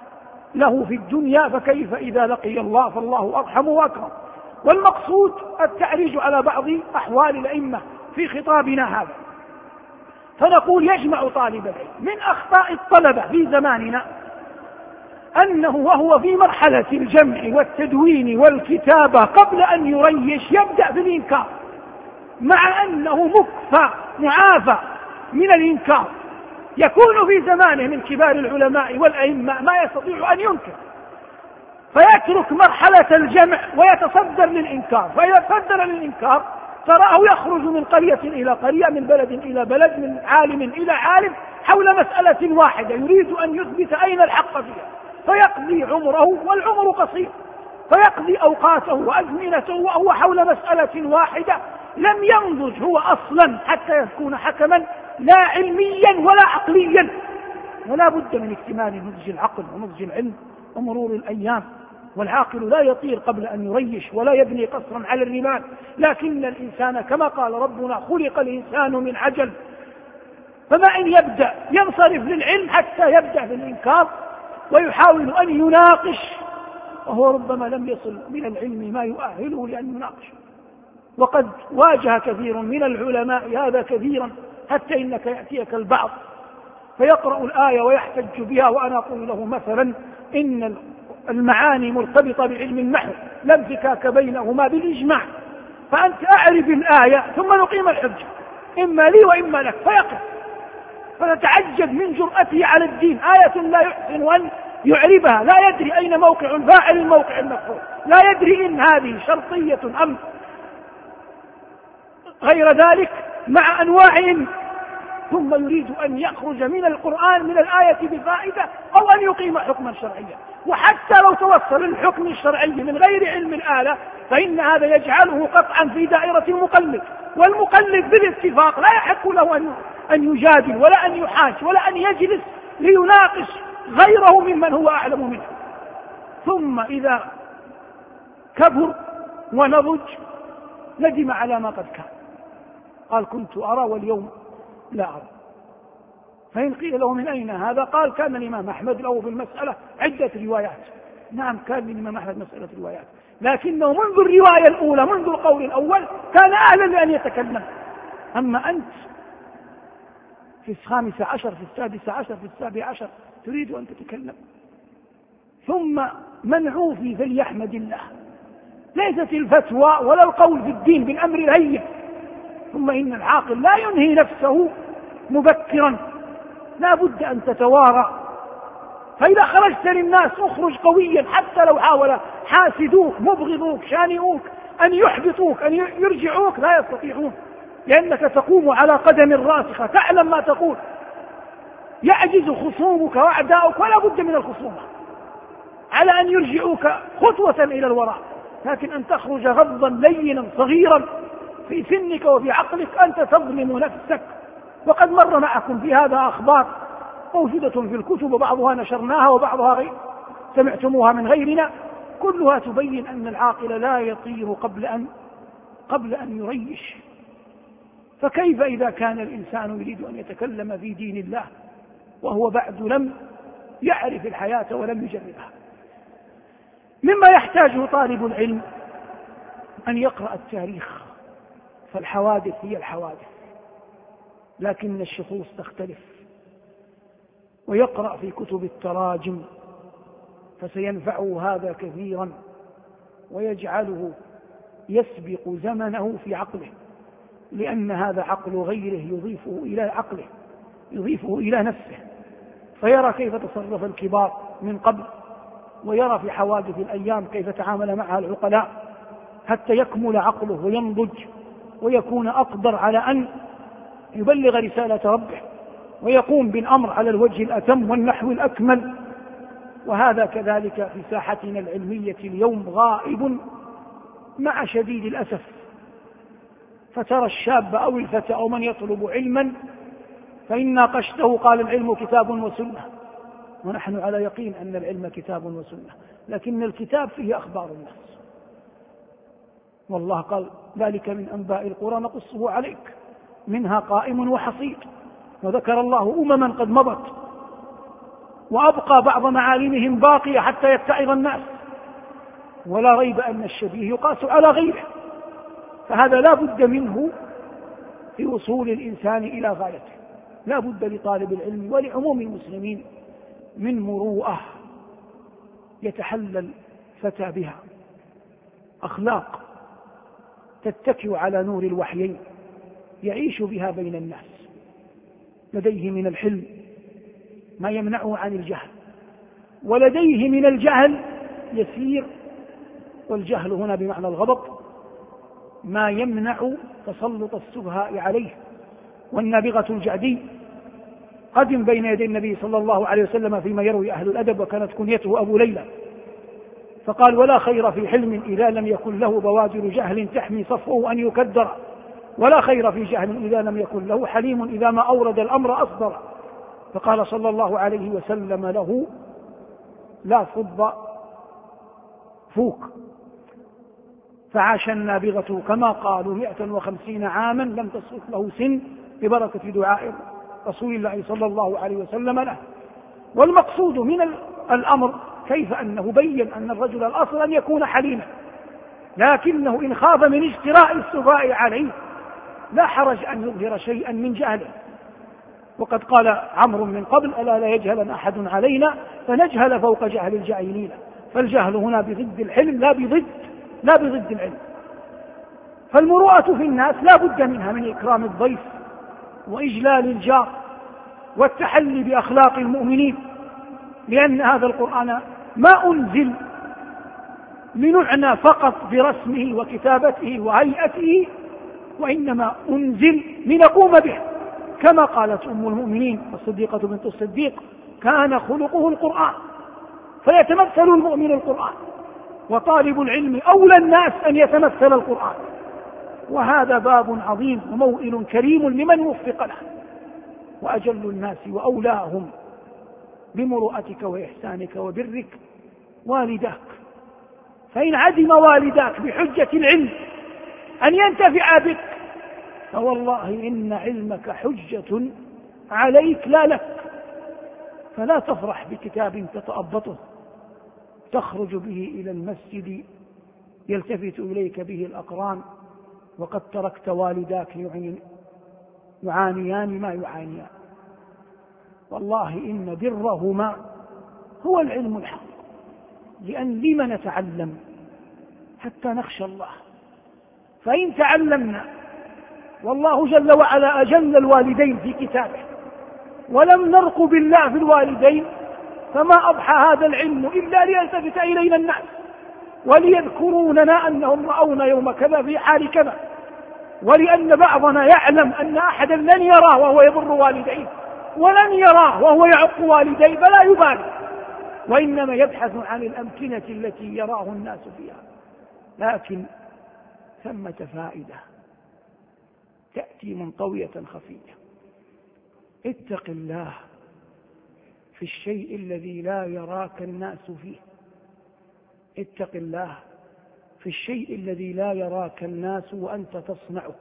له في الدنيا، فكيف إذا لقي الله فالله أرحم وأكرم. والمقصود التعريج على بعض أحوال الأئمة في خطابنا هذا. فنقول: يجمع طالب العلم من أخطاء الطلبة في زماننا أنه وهو في مرحلة الجمع والتدوين والكتابة قبل أن يريش يبدأ بالإنكار، مع أنه مكفى معافى من الإنكار. يكون في زمانه من كبار العلماء والأئمة ما يستطيع أن ينكر، فيترك مرحلة الجمع ويتصدر للإنكار. فإذا تصدر للإنكار تراه يخرج من قرية إلى قرية، من بلد إلى بلد، من عالم إلى عالم، حول مسألة واحدة يريد أن يثبت أين الحق فيها، فيقضي عمره، والعمر قصير، فيقضي أوقاته وأزمنته وهو حول مسألة واحدة لم ينضج هو أصلا حتى يكون حكما لا علميا ولا عقليا، ولا بد من اكتمال نضج العقل ونضج العلم ومرور الأيام. والعاقل لا يطير قبل أن يريش ولا يبني قصرا على الرمال، لكن الإنسان كما قال ربنا خلق الإنسان من عجل، فما إن يبدأ ينصرف للعلم حتى يبدأ في الإنكار ويحاول أن يناقش، وهو ربما لم يصل من العلم ما يؤهله لأن يناقش. وقد واجه كثير من العلماء هذا كثيرا، حتى إنك يأتيك البعض فيقرأ الآية ويحتج بها، وأنا أقول له مثلا إن المعاني مرتبطة بعلم النحو لا انفكاك بينهما بالإجماع، فأنت أعرف الآية ثم نقيم الحجة إما لي وإما لك، فيقف فتتعجب من جرأته على الدين. آية لا يحسن أن يعربها، لا يدري أين موقع الفاعل الموقع المفعول، لا يدري إن هذه شرطية أم غير ذلك مع أنواع، ثم يريد أن يخرج من القرآن من الآية بفائدة أو أن يقيم حكما شرعيا. وحتى لو توصل الحكم الشرعي من غير علم الآلة فإن هذا يجعله قطعا في دائرة المقلد، والمقلد بالاتفاق لا يحق له أن يجادل ولا أن يحاج ولا أن يجلس ليناقش غيره ممن هو أعلم منه. ثم إذا كبر ونضج ندم على ما قد كان، قال كنت أرى واليوم لا أرى. فإن قيل له من أين هذا؟ قال كان الإمام أحمد له في المسألة عدة روايات. نعم كان للإمام أحمد مسألة روايات، لكنه منذ الرواية الأولى منذ القول الأول كان أهلا لأن يتكلم. أما أنت في الخامسة عشر في السادسة عشر في السابع عشر تريد أن تتكلم. ثم من عوفي فليحمد الله، ليست الفتوى ولا القول في الدين بالأمر الهين. ثم إن العاقل لا ينهي نفسه مبكرا، لا بد أن تتوارى. فإذا خرجت للناس اخرج قويا، حتى لو حاول حاسدوك مبغضوك شانئوك أن يحبطوك أن يرجعوك لا يستطيعون، لأنك تقوم على قدم راسخة تعلم ما تقول. يعجز خصومك وأعداؤك ولا بد من الخصومة على أن يرجعوك خطوة إلى الوراء، لكن أن تخرج غضا لينا صغيرا في سنك وفي عقلك أنت تظلم نفسك. وقد مر معكم في هذا أخبار موجودة في الكتب، وبعضها نشرناها وبعضها غير سمعتموها من غيرنا، كلها تبين أن العاقل لا يطير قبل أن قبل أن يريش. فكيف إذا كان الإنسان يريد أن يتكلم في دين الله وهو بعد لم يعرف الحياة ولم يجربها؟ مما يحتاجه طالب العلم أن يقرأ التاريخ، فالحوادث هي الحوادث لكن الشخوص تختلف، ويقرأ في كتب التراجم فسينفعه هذا كثيرا ويجعله يسبق زمنه في عقله، لأن هذا عقل غيره يضيفه إلى عقله يضيفه إلى نفسه، فيرى كيف تصرف الكبار من قبل، ويرى في حوادث الأيام كيف تعامل معها العقلاء، حتى يكمل عقله وينضج ويكون أقدر على أن يبلغ رسالة ربه ويقوم بالأمر على الوجه الأتم والنحو الأكمل. وهذا كذلك في ساحتنا العلمية اليوم غائب مع شديد الأسف. فترى الشاب أو الفتى أو من يطلب علما فإن ناقشته قال العلم كتاب وسنة، ونحن على يقين أن العلم كتاب وسنة، لكن الكتاب فيه أخبار الناس، والله قال ذلك من أنباء القرى نقصه عليك منها قائم وحصيد، وذكر الله أمما قد مضت وأبقى بعض معالمهم باقية حتى يتعظ الناس، ولا ريب أن الشبيه يقاس على غيره. فهذا لا بد منه في وصول الإنسان إلى غايته، لا بد لطالب العلم ولعموم المسلمين من مروءة يتحلل فتى بها، أخلاق تتكئ على نور الوحيين يعيش بها بين الناس، لديه من الحلم ما يمنعه عن الجهل، ولديه من الجهل يسير، والجهل هنا بمعنى الغضب، ما يمنع تسلط السفهاء عليه. والنابغة الجعدي قدم بين يدي النبي صلى الله عليه وسلم فيما يروي أهل الأدب، وكانت كنيته أبو ليلى، فقال ولا خير في حلم إذا لم يكن له بوادر جهل تحمي صفه أن يكدر، ولا خير في جهل إذا لم يكن له حليم إذا ما أورد الأمر أصدر. فقال صلى الله عليه وسلم له: لا فض فوك. فعاش النابغة كما قالوا مئة وخمسين عاما لم تصرف له سن ببركة دعاء رسول الله صلى الله عليه وسلم له. والمقصود من الأمر كيف أنه بين أن الرجل الأصل أن يكون حليما، لكنه إن خاف من اجتراء السفهاء عليه لا حرج أن يظهر شيئا من جهله. وقد قال عمرو من قبل: ألا لا يجهل أحد علينا فنجهل فوق جهل الجاهلين. فالجهل هنا بضد الحلم لا بضد لا بضد العلم. فالمروءة في الناس لا بد منها، من إكرام الضيف وإجلال الجار والتحلي بأخلاق المؤمنين، لأن هذا القرآن ما أنزل لنعنى فقط برسمه وكتابته وهيئته، وإنما أنزل لنقوم به. كما قالت أم المؤمنين الصديقة بنت الصديق: كان خلقه القرآن. فيتمثل المؤمن القرآن، وطالب العلم أولى الناس أن يتمثل القرآن. وهذا باب عظيم وموئل كريم لمن وفق له. وأجل الناس وأولاهم بمروءتك وإحسانك وبرك والداك، فإن عدم والداك بحجة العلم أن ينتفع بك فوالله إن علمك حجة عليك لا لك. فلا تفرح بكتاب تتأبطه تخرج به إلى المسجد يلتفت إليك به الأقران وقد تركت والداك يعانيان ما يعانيان. والله إن برهما هو العلم الحق، لأن لم نتعلم حتى نخشى الله. فإن تعلمنا، والله جل وعلا أجل الوالدين في كتابه، ولم نرقب الله في الوالدين، فما أضحى هذا العلم إلا ليلتفت إلينا الناس وليذكروننا أنهم رأونا يوم كذا في حال كذا، ولأن بعضنا يعلم أن أحدا لن يراه وهو يضر والديه، ولن يراه وهو يعق والديه، فلا يبالي، وإنما يبحث عن الأمكنة التي يراه الناس فيها. لكن ثمة فائدة تأتي منطوية خفية: اتق الله في الشيء الذي لا يراك الناس فيه. اتق الله في الشيء الذي لا يراك الناس وأنت تصنعه.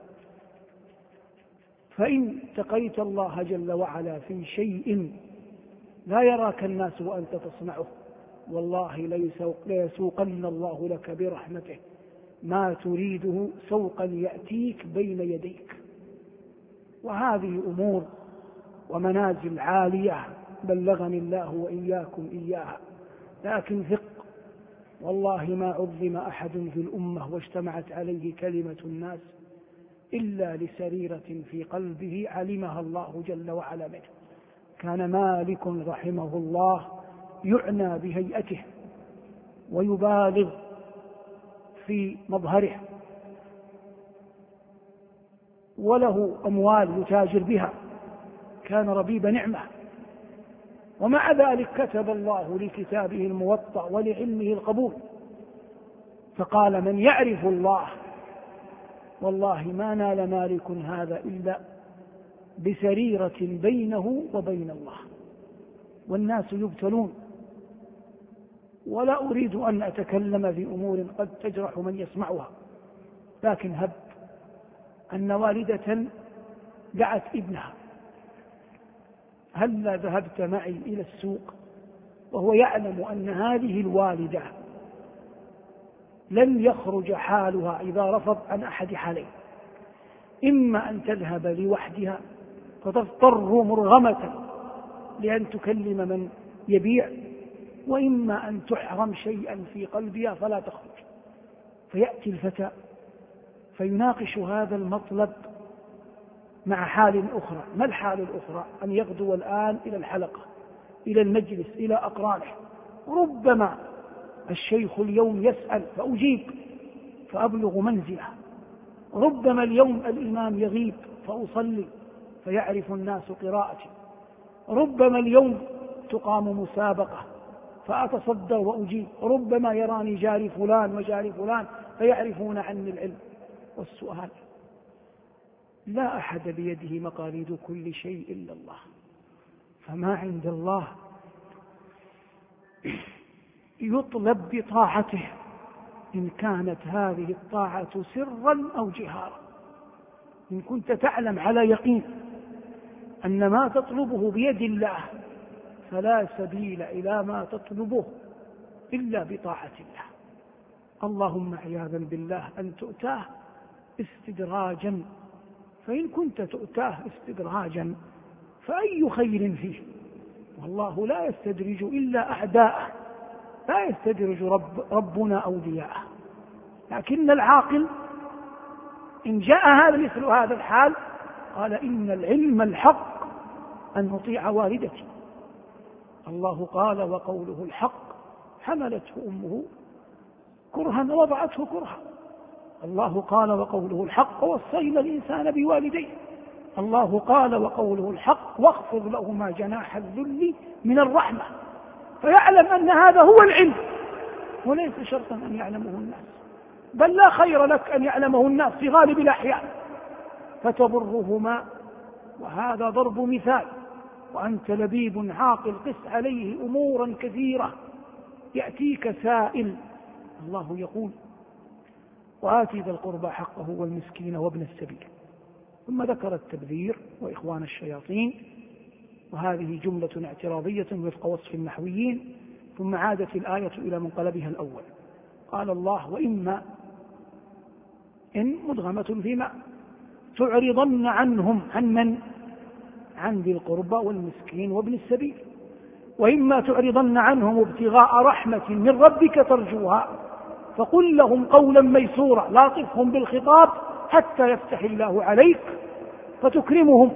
فإن اتقيت الله جل وعلا في شيء لا يراك الناس وأنت تصنعه، والله ليسوقن الله لك برحمته ما تريده سوقا يأتيك بين يديك. وهذه أمور ومنازل عالية بلغني الله وإياكم إياها. لكن ثق، والله ما عظم أحد في الأمة واجتمعت عليه كلمة الناس إلا لسريرة في قلبه علمها الله جل وعلا منه. كان مالك رحمه الله يعنى بهيئته ويبالغ في مظهره، وله أموال يتاجر بها، كان ربيب نعمة، ومع ذلك كتب الله لكتابه الموطأ ولعلمه القبول. فقال: من يعرف الله والله ما نال مالك هذا إلا بسريرة بينه وبين الله. والناس يبتلون، ولا أريد أن أتكلم في أمور قد تجرح من يسمعها، لكن هب أن والدة دعت ابنها: هلا ذهبت معي إلى السوق؟ وهو يعلم أن هذه الوالدة لن يخرج حالها إذا رفض عن أحد حالين: إما أن تذهب لوحدها فتضطر مرغمة لأن تكلم من يبيع، وإما أن تحرم شيئا في قلبها فلا تخرج. فيأتي الفتى فيناقش هذا المطلب مع حال أخرى. ما الحال الأخرى؟ أن يغدو الآن إلى الحلقة، إلى المجلس، إلى أقرانه. ربما الشيخ اليوم يسأل فأجيب فأبلغ منزله، ربما اليوم الإمام يغيب فأصلي فيعرف الناس قراءتي، ربما اليوم تقام مسابقة فأتصدر وأجيب، ربما يراني جاري فلان وجاري فلان فيعرفون عني العلم. والسؤال: لا أحد بيده مقاليد كل شيء إلا الله، فما عند الله يطلب بطاعته إن كانت هذه الطاعة سرا أو جهارا. إن كنت تعلم على يقين أن ما تطلبه بيد الله فلا سبيل إلى ما تطلبه إلا بطاعة الله. اللهم عياذا بالله أن تؤتاه استدراجا، فإن كنت تؤتاه استدراجا فأي خير فيه؟ والله لا يستدرج إلا أعداءه، لا يستدرج رب ربنا أولياءه. لكن العاقل إن جاء هذا مثل هذا الحال قال إن العلم الحق أن نطيع والدتي. الله قال وقوله الحق حملته أمه كرها ووضعته كرها. الله قال وقوله الحق ووصينا الإنسان بوالديه. الله قال وقوله الحق واخفض لهما جناح الذل من الرحمة. فيعلم أن هذا هو العلم وليس شرطا أن يعلمه الناس، بل لا خير لك أن يعلمه الناس في غالب الأحيان فتبرهما، وهذا ضرب مثال. وأنت لبيب عاقل قس عليه أمورا كثيرة. يأتيك سائل الله يقول وآتي ذا القربى حقه والمسكين وابن السبيل، ثم ذكر التبذير وإخوان الشياطين، وهذه جملة اعتراضية وفق وصف النحويين، ثم عادت الآية إلى منقلبها الأول. قال الله وإما إن مدغمة فيما تعرضن عنهم عن من؟ عن ذي القربى والمسكين وابن السبيل. وإما تعرضن عنهم ابتغاء رحمة من ربك ترجوها فقل لهم قولا ميسورا. لا تطفهم بالخطاب حتى يفتح الله عليك فتكرمهم.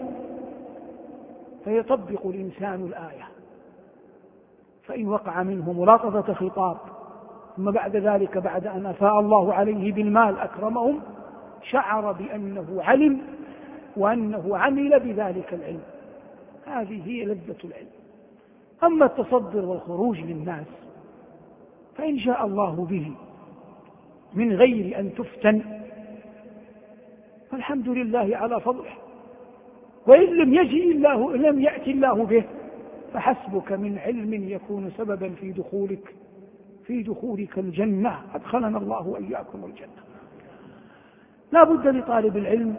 فيطبق الإنسان الآية، فإن وقع منه ملاطفة خطاب ثم بعد ذلك بعد أن أفاء الله عليه بالمال أكرمهم شعر بأنه علم وأنه عمل بذلك العلم. هذه هي لذة العلم. أما التصدر والخروج للناس فإن شاء الله به من غير أن تفتن فالحمد لله على فضله، وإن لم يجي الله لم يأتي الله به فحسبك من علم يكون سببا في دخولك في دخولك الجنة. أدخلنا الله وإياكم الجنة. لا بد لطالب العلم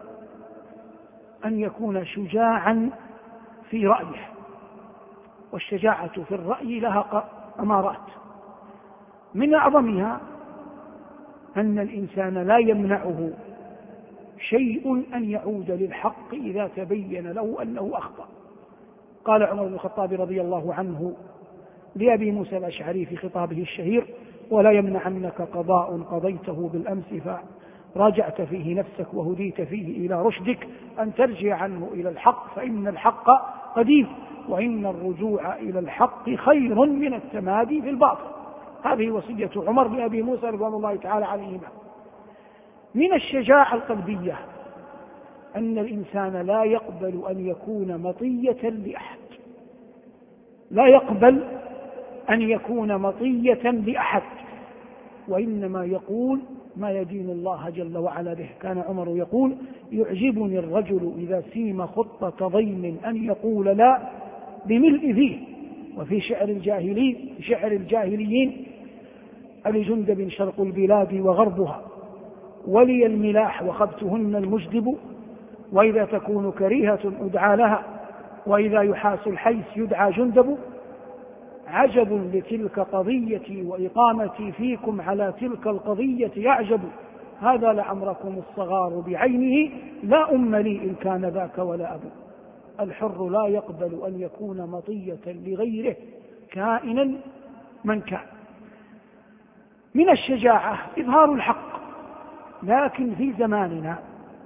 أن يكون شجاعا في رأيه، والشجاعة في الرأي لها أمارات، من أعظمها أن الإنسان لا يمنعه شيء أن يعود للحق إذا تبين له أنه أخطأ. قال عمر بن الخطاب رضي الله عنه لأبي موسى الأشعري في خطابه الشهير ولا يمنعنك قضاء قضيته بالأمس فراجعت فيه نفسك وهديت فيه إلى رشدك أن ترجع عنه إلى الحق فإن الحق قديم وإن الرجوع إلى الحق خير من التمادي في الباطل. هذه وصية عمر لأبي موسى رضوان الله تعالى عليهما. من الشجاعة القلبية أن الإنسان لا يقبل أن يكون مطية لأحد، لا يقبل أن يكون مطية لأحد، وإنما يقول ما يدين الله جل وعلا به. كان عمر يقول يعجبني الرجل إذا سيم خطة ضيم أن يقول لا بملء فيه. وفي شعر الجاهلين شعر الجاهليين لجندب شرق البلاد وغربها ولي الملاح وخبتهن المجدب وإذا تكون كريهة أدعى لها وإذا يحاس الحيث يدعى جندب. عجب لتلك قضيتي وإقامتي فيكم على تلك القضية يعجب. هذا لعمركم الصغار بعينه لا أم لي إن كان ذاك ولا أبو. الحر لا يقبل أن يكون مطية لغيره كائنا من كان. من الشجاعة إظهار الحق، لكن في زماننا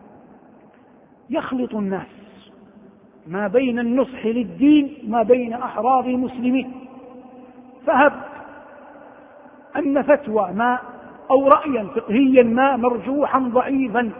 يخلط الناس ما بين النصح للدين ما بين أحرار المسلمين، فهب أن فتوى ما أو رأيا فقهيا ما مرجوحا ضعيفا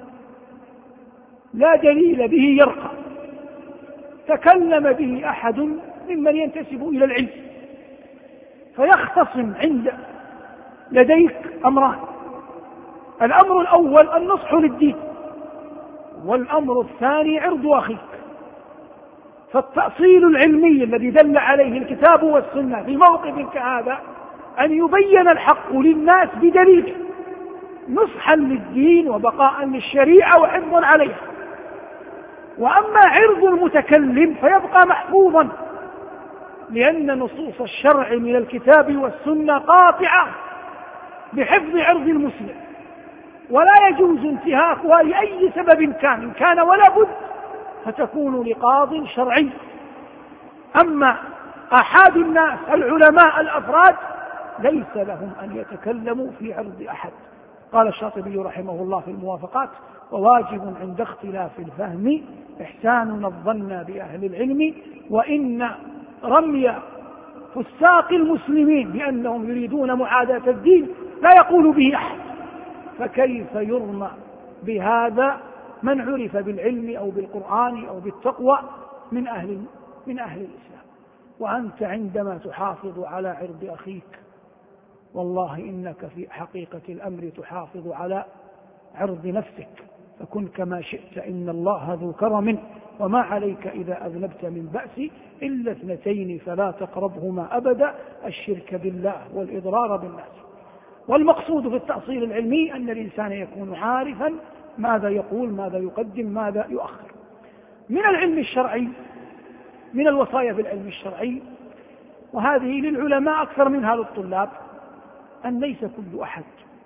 لا دليل به يرقى تكلم به أحد ممن ينتسب إلى العلم، فيختصم عند لديك أمران: الأمر الأول النصح للدين، والأمر الثاني عرض أخيك. فالتأصيل العلمي الذي دل عليه الكتاب والسنة في موقف كهذا أن يبين الحق للناس بدليله نصحا للدين وبقاء للشريعة وحفظا عليها. وأما عرض المتكلم فيبقى محفوظا، لأن نصوص الشرع من الكتاب والسنة قاطعة بحفظ عرض المسلم، ولا يجوز انتهاكها لأي سبب كان إن كان ولا بد فتكون لقاض شرعي. أما أحد الناس العلماء الأفراد ليس لهم أن يتكلموا في عرض أحد. قال الشاطبي رحمه الله في الموافقات: وواجب عند اختلاف الفهم إحسان الظن بأهل العلم، وإن رمي فساق المسلمين بأنهم يريدون معاداة الدين لا يقول به أحد، فكيف يرمى بهذا من عرف بالعلم أو بالقرآن أو بالتقوى من أهل, من أهل الإسلام؟ وأنت عندما تحافظ على عرض أخيك والله إنك في حقيقة الأمر تحافظ على عرض نفسك، فكن كما شئت، إن الله ذو كرم، وما عليك إذا أذنبت من بأس إلا اثنتين فلا تقربهما أبدا: الشرك بالله والإضرار بالناس. والمقصود في التأصيل العلمي أن الإنسان يكون عارفا ماذا يقول، ماذا يقدم، ماذا يؤخر. من العلم الشرعي، من الوصايا في العلم الشرعي، وهذه للعلماء أكثر منها للطلاب، أن ليس كل أحد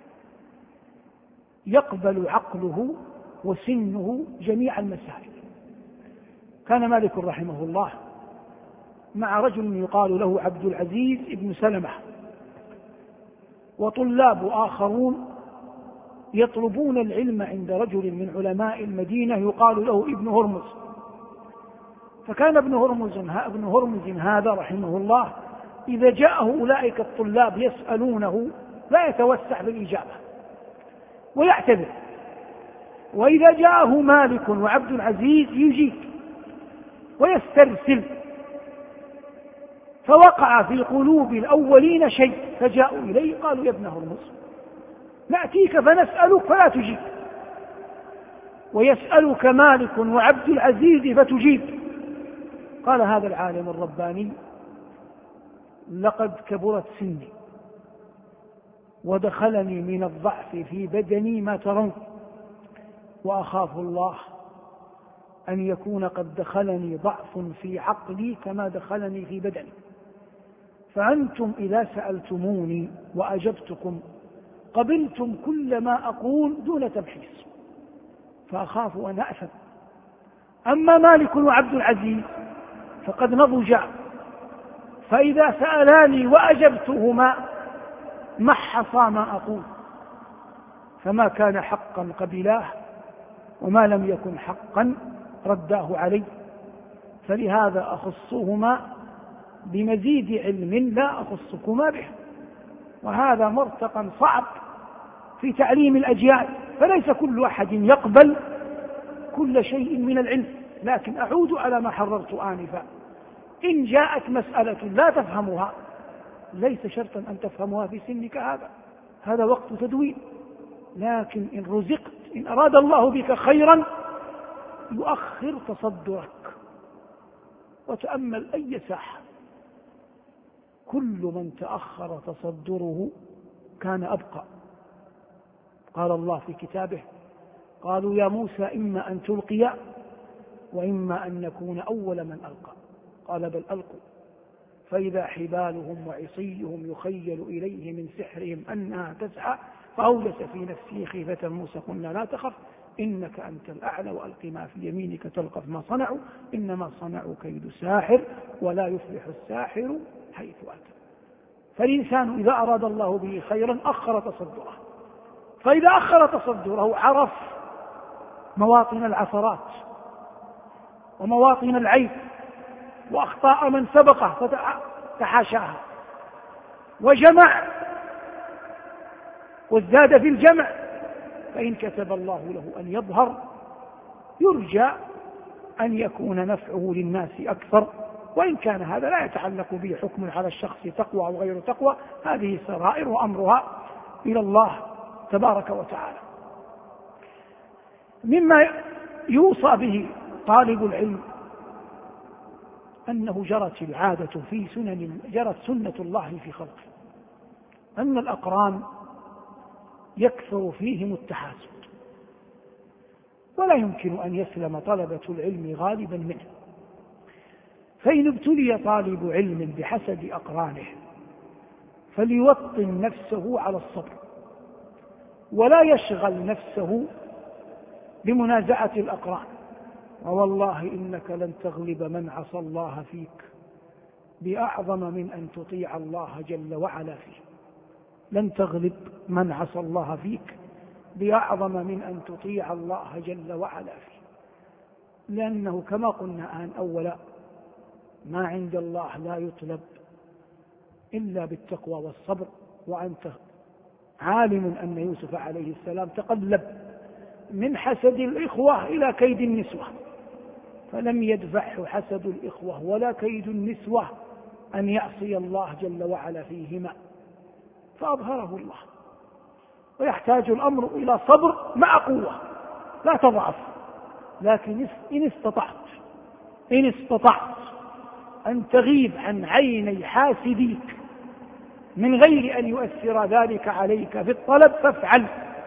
يقبل عقله وسنه جميع المسائل. كان مالك رحمه الله مع رجل يقال له عبد العزيز بن سلمة، وطلاب آخرون يطلبون العلم عند رجل من علماء المدينة يقال له ابن هرمز. فكان ابن هرمز, ابن هرمز هذا رحمه الله إذا جاءه أولئك الطلاب يسألونه لا يتوسع بالإجابة ويعتذر، وإذا جاءه مالك وعبد العزيز يجيب ويسترسل. فوقع في قلوب الأولين شيء، فجاءوا إليه قالوا: يا ابن هرمز نأتيك فنسألك فلا تجيب، ويسألك مالك وعبد العزيز فتجيب. قال هذا العالم الرباني: لقد كبرت سني ودخلني من الضعف في بدني ما ترون، وأخاف الله أن يكون قد دخلني ضعف في عقلي كما دخلني في بدني، فأنتم إذا سألتموني وأجبتكم قبلتم كل ما أقول دون تمحيص، فأخاف أن أأثم. أما مالك وعبد العزيز فقد نضجا، فإذا سألاني وأجبتهما محصا ما أقول، فما كان حقا قبلاه وما لم يكن حقا رداه علي، فلهذا أخصهما بمزيد علم لا أخصكما به. وهذا مرتقى صعب في تعليم الأجيال، فليس كل أحد يقبل كل شيء من العلم. لكن أعود على ما حررت آنفا: إن جاءت مسألة لا تفهمها ليس شرطا أن تفهمها في سنك هذا، هذا وقت تدوين. لكن إن رزقت، إن أراد الله بك خيرا يؤخر تصدرك. وتأمل أي ساحة، كل من تأخر تصدره كان أبقى. قال الله في كتابه: قالوا يا موسى إما أن تلقي وإما أن نكون أول من ألقى، قال بل ألقوا، فإذا حبالهم وعصيهم يخيل إليه من سحرهم أنها تسعى، فأوجس في نفسه خيفة موسى قلنا لا تخف إنك أنت الأعلى وألق ما في يمينك تلقف ما صنعوا إنما صنعوا كيد ساحر ولا يفلح الساحر حيث أتى. فالإنسان إذا أراد الله به خيرا أخر تصدره، فإذا أخر تصدره عرف مواطن العثرات ومواطن العيب وأخطاء من سبقه فتحاشاها، وجمع وازداد في الجمع، فإن كتب الله له أن يظهر يرجى أن يكون نفعه للناس أكثر، وإن كان هذا لا يتعلق به حكم على الشخص تقوى أو غير تقوى، هذه سرائر وأمرها إلى الله تبارك وتعالى. مما يوصى به طالب العلم أنه جرت العادة في سنن جرت سنة الله في خلقه أن الأقران يكثر فيهم التحاسد، ولا يمكن أن يسلم طلبة العلم غالبا منه. فإن ابتلي طالب علم بحسد أقرانه فليوطن نفسه على الصبر، ولا يشغل نفسه بمنازعة الأقران. ووالله إنك لن تغلب من عصى الله فيك بأعظم من أن تطيع الله جل وعلا فيه. لن تغلب من عصى الله فيك بأعظم من أن تطيع الله جل وعلا فيه، لأنه كما قلنا آن أولا ما عند الله لا يطلب إلا بالتقوى والصبر. وأنت عالم أن يوسف عليه السلام تقلب من حسد الإخوة إلى كيد النسوة، فلم يدفعه حسد الإخوة ولا كيد النسوة أن يعصي الله جل وعلا فيهما، فأظهره الله. ويحتاج الأمر إلى صبر مع قوة، لا تضعف، لكن إن استطعت إن استطعت أن تغيب عن عيني حاسديك من غير أن يؤثر ذلك عليك في الطلب فافعل.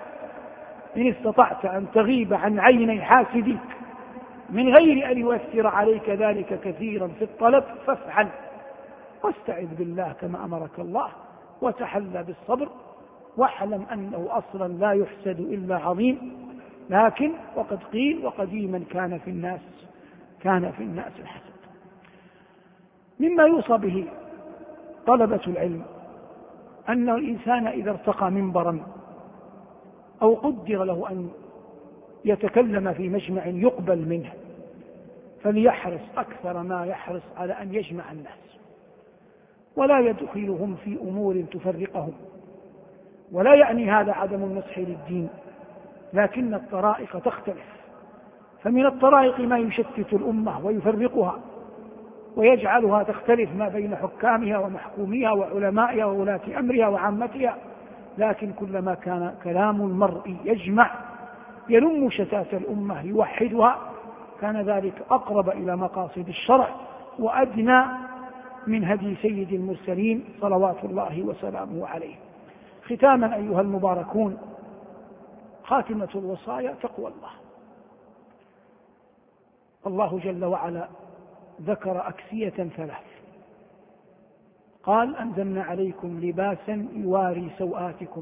إن استطعت أن تغيب عن عيني حاسديك من غير أن يؤثر عليك ذلك كثيرا في الطلب فافعل، واستعذ بالله كما أمرك الله، وتحلى بالصبر، واعلم أنه أصلا لا يحسد إلا عظيم. لكن وقد قيل وقديما كان في الناس كان في الناس الحسد. مما يوصى به طلبة العلم أن الإنسان إذا ارتقى منبرا أو قدر له أن يتكلم في مجمع يقبل منه فليحرص أكثر ما يحرص على أن يجمع الناس، ولا يدخلهم في أمور تفرقهم. ولا يعني هذا عدم النصح للدين، لكن الطرائق تختلف، فمن الطرائق ما يشتت الأمة ويفرقها ويجعلها تختلف ما بين حكامها ومحكوميها وعلمائها وولاة أمرها وعامتها. لكن كلما كان كلام المرء يجمع يلم شتات الأمة يوحدها كان ذلك أقرب إلى مقاصد الشرع وأدنى من هدي سيد المرسلين صلوات الله وسلامه عليه. ختاما أيها المباركون، خاتمة الوصايا تقوى الله. الله جل وعلا ذكر أكسية ثلاث، قال أنزلنا عليكم لباسا يواري سوآتكم،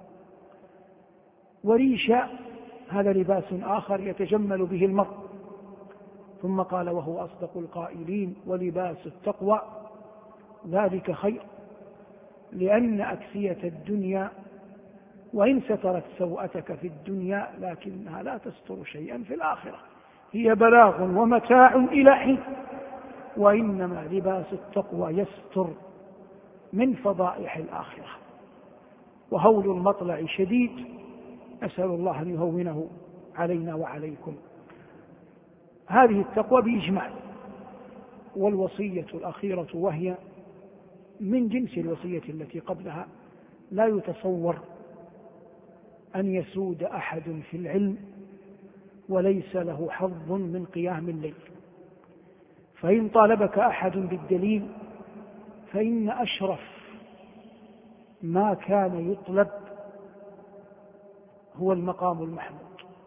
وريشا هذا لباس آخر يتجمل به المرء، ثم قال وهو أصدق القائلين ولباس التقوى ذلك خير، لأن أكسية الدنيا وإن سترت سوءتك في الدنيا لكنها لا تستر شيئا في الآخرة، هي بلاغ ومتاع إلى حين، وإنما لباس التقوى يستر من فضائح الآخرة. وهول المطلع شديد، أسأل الله أن يهونه علينا وعليكم. هذه التقوى بإجماع. والوصية الأخيرة وهي من جنس الوصية التي قبلها، لا يتصور أن يسود أحد في العلم وليس له حظ من قيام الليل. فإن طالبك أحد بالدليل فإن أشرف ما كان يطلب هو المقام المحمود،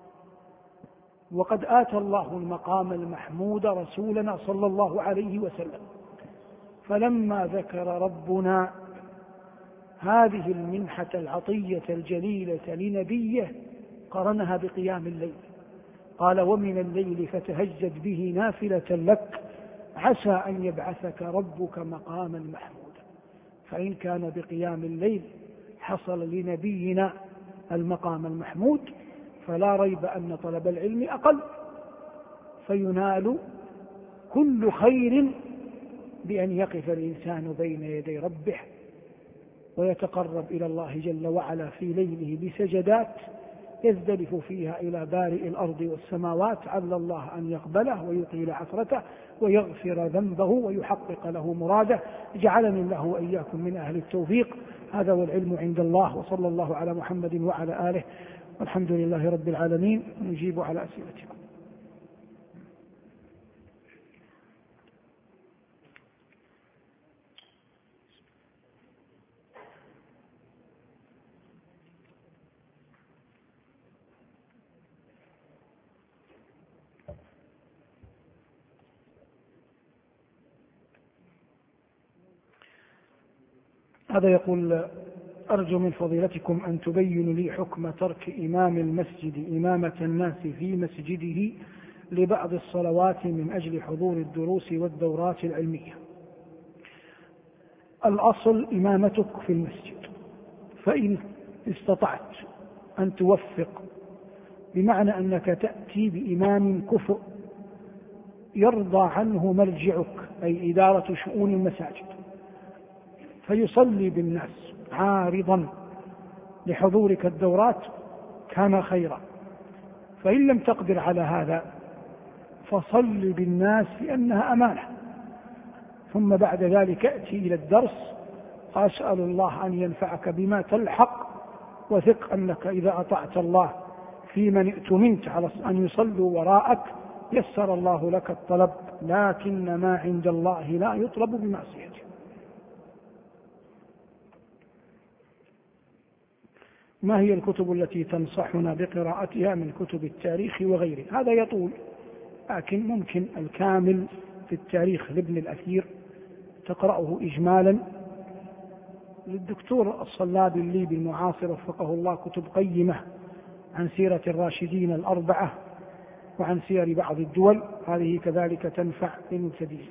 وقد آتى الله المقام المحمود رسولنا صلى الله عليه وسلم. فلما ذكر ربنا هذه المنحة العطية الجليلة لنبيه قرنها بقيام الليل، قال ومن الليل فتهجد به نافلة لك عسى أن يبعثك ربك مقاما محمودا. فإن كان بقيام الليل حصل لنبينا المقام المحمود فلا ريب أن طلب العلم أقل، فينال كل خير بأن يقف الإنسان بين يدي ربه ويتقرب إلى الله جل وعلا في ليله بسجدات يزدلف فيها إلى بارئ الأرض والسماوات، عل الله أن يقبله ويطيل عثرته ويغفر ذنبه ويحقق له مراده. جعلني الله وإياكم من أهل التوفيق. هذا والعلم عند الله، وصلى الله على محمد وعلى آله، والحمد لله رب العالمين. نجيب على أسئلتكم. هذا يقول: أرجو من فضيلتكم أن تبينوا لي حكم ترك إمام المسجد إمامة الناس في مسجده لبعض الصلوات من أجل حضور الدروس والدورات العلمية. الأصل إمامتك في المسجد، فإن استطعت أن توفق بمعنى أنك تأتي بإمام كفء يرضى عنه مرجعك أي إدارة شؤون المساجد، فيصلي بالناس عارضا لحضورك الدورات كان خيرا. فإن لم تقدر على هذا فصل بالناس لأنها أمانة، ثم بعد ذلك أتي إلى الدرس. أسأل الله أن ينفعك بما تلحق، وثق أنك إذا أطعت الله في من ائتمنت على أن يصلوا وراءك يسر الله لك الطلب، لكن ما عند الله لا يطلب بمعصيته. ما هي الكتب التي تنصحنا بقراءتها من كتب التاريخ وغيره؟ هذا يطول، لكن ممكن الكامل في التاريخ لابن الأثير تقرأه إجمالا، للدكتور الصلابي الليبي المعاصر وفقه الله كتب قيمة عن سيرة الراشدين الأربعة وعن سير بعض الدول، هذه كذلك تنفع للمبتدئين.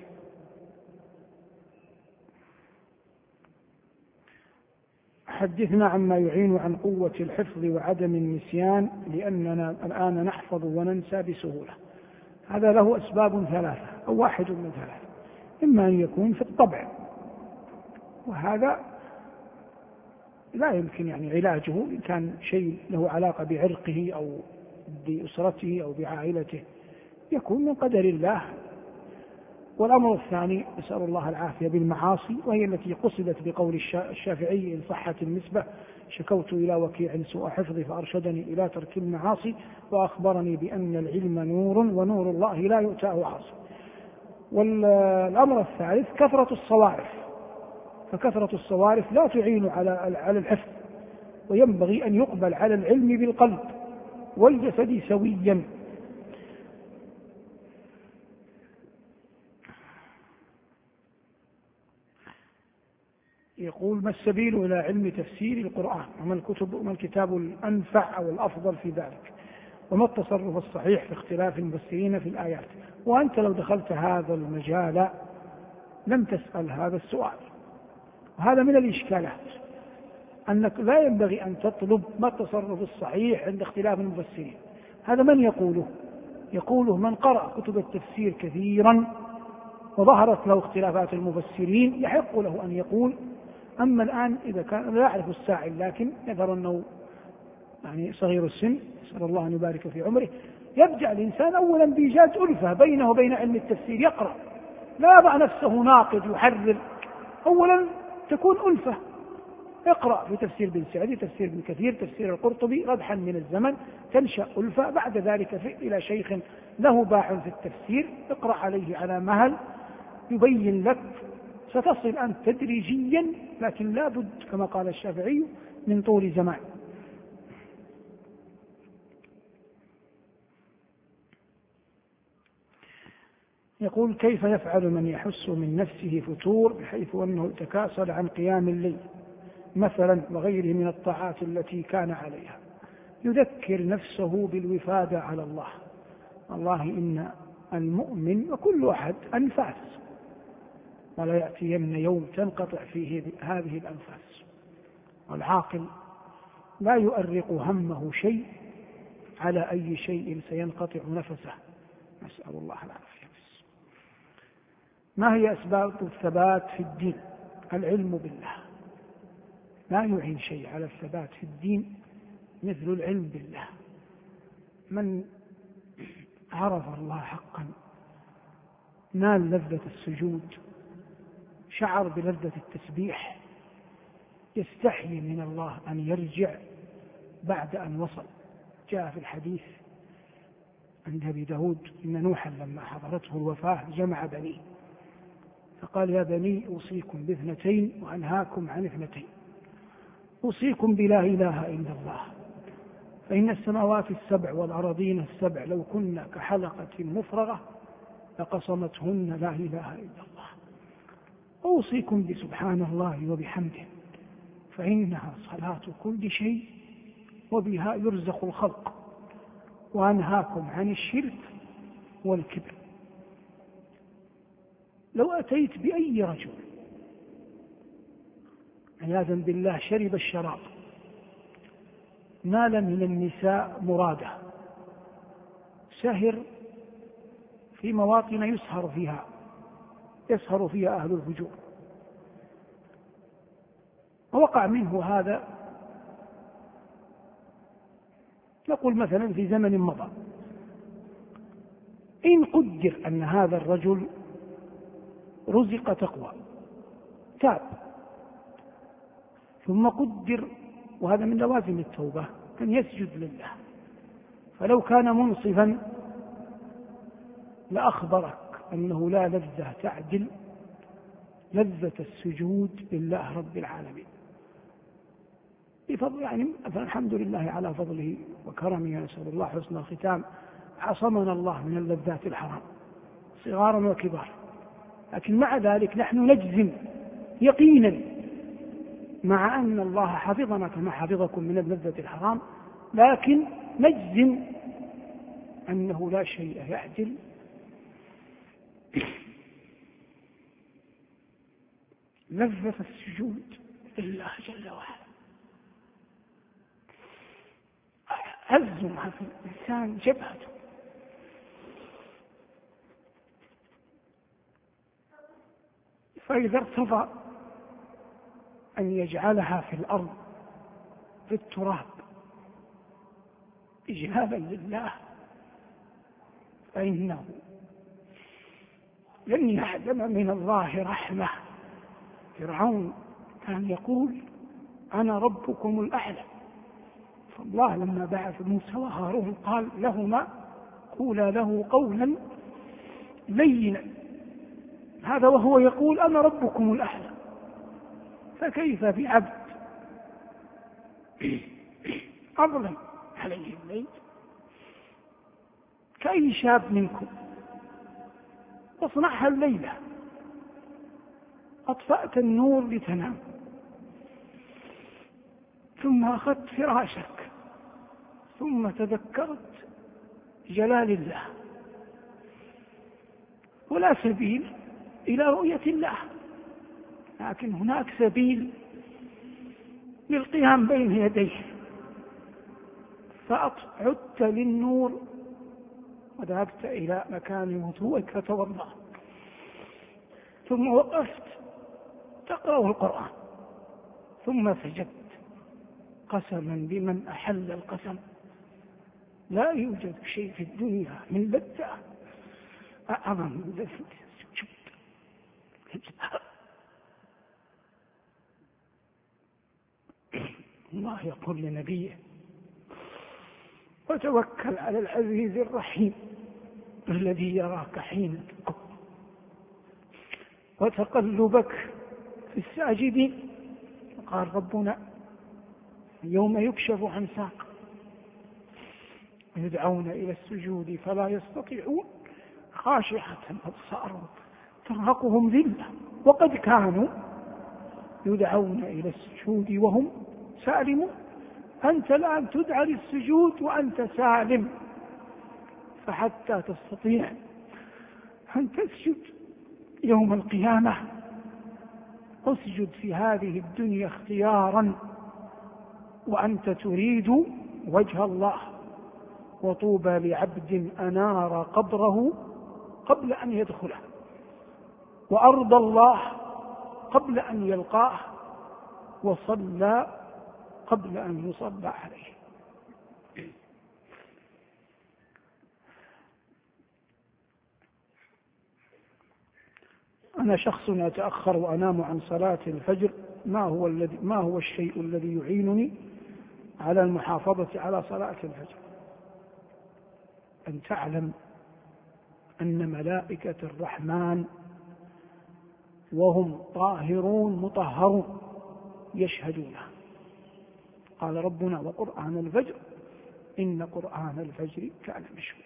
حدثنا عما يعين عن قوة الحفظ وعدم النسيان، لأننا الآن نحفظ وننسى بسهولة. هذا له أسباب ثلاثة أو واحد من ثلاثة: إما أن يكون في الطبع، وهذا لا يمكن يعني علاجه، إن كان شيء له علاقة بعرقه أو بأسرته أو بعائلته يكون من قدر الله. والأمر الثاني نسأل الله العافية بالمعاصي، وهي التي قصدت بقول الشافعي إن صحت النسبة: شكوت إلى وكيع سوء حفظي فأرشدني إلى ترك المعاصي وأخبرني بأن العلم نور ونور الله لا يؤتاه عاصي. والأمر الثالث كثرة الصوارف، فكثرة الصوارف لا تعين على على الحفظ، وينبغي أن يقبل على العلم بالقلب والجسد سويا. يقول: ما السبيل إلى علم تفسير القرآن؟ وما الكتب وما الكتاب الأنفع أو الأفضل في ذلك؟ وما التصرف الصحيح في اختلاف المفسرين في الآيات؟ وأنت لو دخلت هذا المجال لم تسأل هذا السؤال، وهذا من الإشكالات، أنك لا ينبغي أن تطلب ما التصرف الصحيح عند اختلاف المفسرين. هذا من يقوله؟ يقوله من قرأ كتب التفسير كثيرا وظهرت له اختلافات المفسرين، يحق له أن يقول. أما الآن إذا كان لا يعرف السائل لكن يظهر أنه يعني صغير السن، نسأل الله أن يبارك في عمره، يبدأ الإنسان أولا بإيجاد ألفة بينه وبين علم التفسير، يقرأ لا يضع نفسه ناقد يحرر، أولا تكون ألفة. اقرأ في تفسير بن سعدي، تفسير ابن كثير، تفسير القرطبي، ردحا من الزمن تنشأ ألفة. بعد ذلك في إلى شيخ له باع في التفسير، اقرأ عليه على مهل يبين لك، ستصل أنت تدريجيا، لكن لا بد كما قال الشافعي من طول زمان. يقول: كيف يفعل من يحس من نفسه فتور بحيث أنه تكاسل عن قيام الليل مثلا وغيره من الطاعات التي كان عليها؟ يذكر نفسه بالوفادة على الله. والله إن المؤمن وكل أحد أنفاس، ولا يأتين يوم تنقطع فيه هذه الأنفاس، والعاقل لا يؤرق همه شيء على أي شيء سينقطع نفسه، نسأل الله العافية. ما هي أسباب الثبات في الدين؟ العلم بالله، لا يعين شيء على الثبات في الدين مثل العلم بالله. من عرف الله حقا نال لذة السجود، شعر بلذة التسبيح، يستحي من الله أن يرجع بعد أن وصل. جاء في الحديث عند أبي داود إن نوحا لما حضرته الوفاة جمع بنيه فقال: يا بني أوصيكم باثنتين وأنهاكم عن اثنتين، أوصيكم بلا إله إلا الله، فإن السماوات السبع والأراضين السبع لو كنا كحلقة مفرغة لقصمتهن لا إله إلا الله. أوصيكم بسبحان الله وبحمده، فإنها صلاة كل شيء وبها يرزق الخلق، وأنهاكم عن الشرك والكبر. لو أتيت بأي رجل عياذا بالله شرب الشراب، نال من النساء مراده، سهر في مواطن يسهر فيها يسهر فيها أهل الفجور، ووقع منه هذا نقول مثلا في زمن مضى، إن قدر أن هذا الرجل رزق تقوى تاب، ثم قدر، وهذا من لوازم التوبة، أن يسجد لله، فلو كان منصفا لأخبرك أنه لا لذة تعدل لذة السجود لله رب العالمين بفضل، يعني الحمد لله على فضله وكرمه، نسأل الله حسن الختام، عصمنا الله من اللذات الحرام صغارا وكبارا. لكن مع ذلك نحن نجزم يقينا مع أن الله حفظنا كما حفظكم من اللذة الحرام، لكن نجزم أنه لا شيء يعدل لذة السجود لله جل وعلا. هزم في الإنسان جبهته، فإذا ارتضى أن يجعلها في الأرض في التراب إجلالا لله فإنه لن يعدم من الله رحمة. فرعون كان يقول أنا ربكم الأعلى، فالله لما بعث موسى وهارون قال لهما قولا له قولا لينا، هذا وهو يقول أنا ربكم الأعلى، فكيف بعبد أظلم عليه الليل كأي شاب منكم واصنعها الليلة، أطفأت النور لتنام ثم أخذت فراشك ثم تذكرت جلال الله، ولا سبيل إلى رؤية الله، لكن هناك سبيل للقيام بين يديه، فعدت للنور وذهبت إلى مكان وضوءك فتوضأ، ثم وقفت تقرأ القرآن، ثم سجدت قسما بمن أحل القسم لا يوجد شيء في الدنيا من لذة أعظم من لذة السجود. الله يقول لنبيه وتوكل على العزيز الرحيم الذي يراك حين تقوم وتقلبك في الساجدين. قال ربنا يوم يكشف عن ساق يدعون إلى السجود فلا يستطيعون خاشعة أبصارهم ترهقهم ذلة وقد كانوا يدعون إلى السجود وهم سالمون. أنت الآن تدعى للسجود وأنت سالم، فحتى تستطيع أن تسجد يوم القيامة اسجد في هذه الدنيا اختيارا وأنت تريد وجه الله. وطوبى لعبد أنار قبره قبل أن يدخله وأرضى الله قبل أن يلقاه وصلى قبل أن يصلى عليه. أنا شخص أتأخر وأنام عن صلاة الفجر، ما هو الذي ما هو الشيء الذي يعينني على المحافظة على صلاة الفجر؟ أن تعلم أن ملائكة الرحمن وهم طاهرون مطهرون يشهدونه. قال ربنا وقرآن الفجر إن قرآن الفجر كان مشهودا.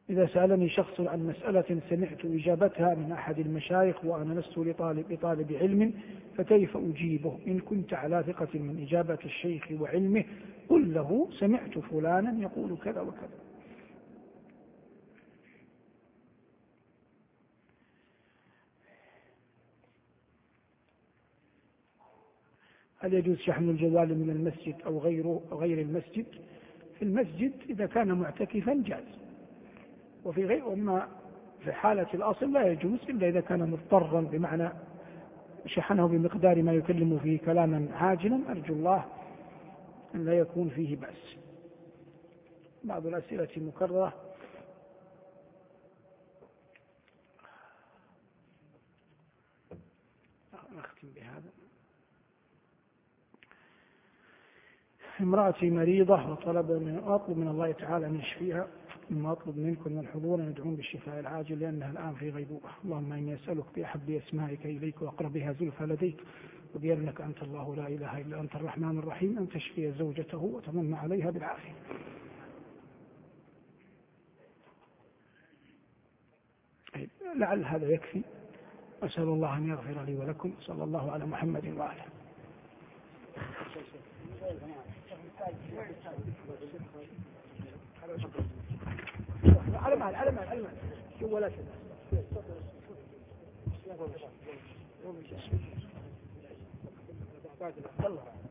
إذا سألني شخص عن مسألة سمعت إجابتها من أحد المشايخ وأنا لست لطالب, لطالب علم فكيف أجيبه؟ إن كنت على ثقة من إجابة الشيخ وعلمه قل له سمعت فلانا يقول كذا وكذا. هل يجوز شحن الجوال من المسجد أو غيره غير المسجد؟ في المسجد إذا كان معتكفا جاز، وفي غير أما في حالة الأصل لا يجوز إلا إذا كان مضطرا، بمعنى شحنه بمقدار ما يكلم فيه كلاما عاجلا، أرجو الله أن لا يكون فيه بأس. بعض الأسئلة مكررة. نختم بهذا. امرأتي مريضة وطلب من أطلب من الله تعالى أن يشفيها، مما أطلب منكم من الحضور أن يدعون بالشفاء العاجل لأنها الآن في غيبوبة. اللهم إني أسألك بأحب أسمائك إليك وأقربها زلفى لديك وبأنك أنت الله لا إله إلا أنت الرحمن الرحيم أن تشفي زوجته وتمن عليها بالعافية. لعل هذا يكفي. أسأل الله أن يغفر لي ولكم. صلى الله على محمد وآله. على مال على مال على مال شو ولا شيء.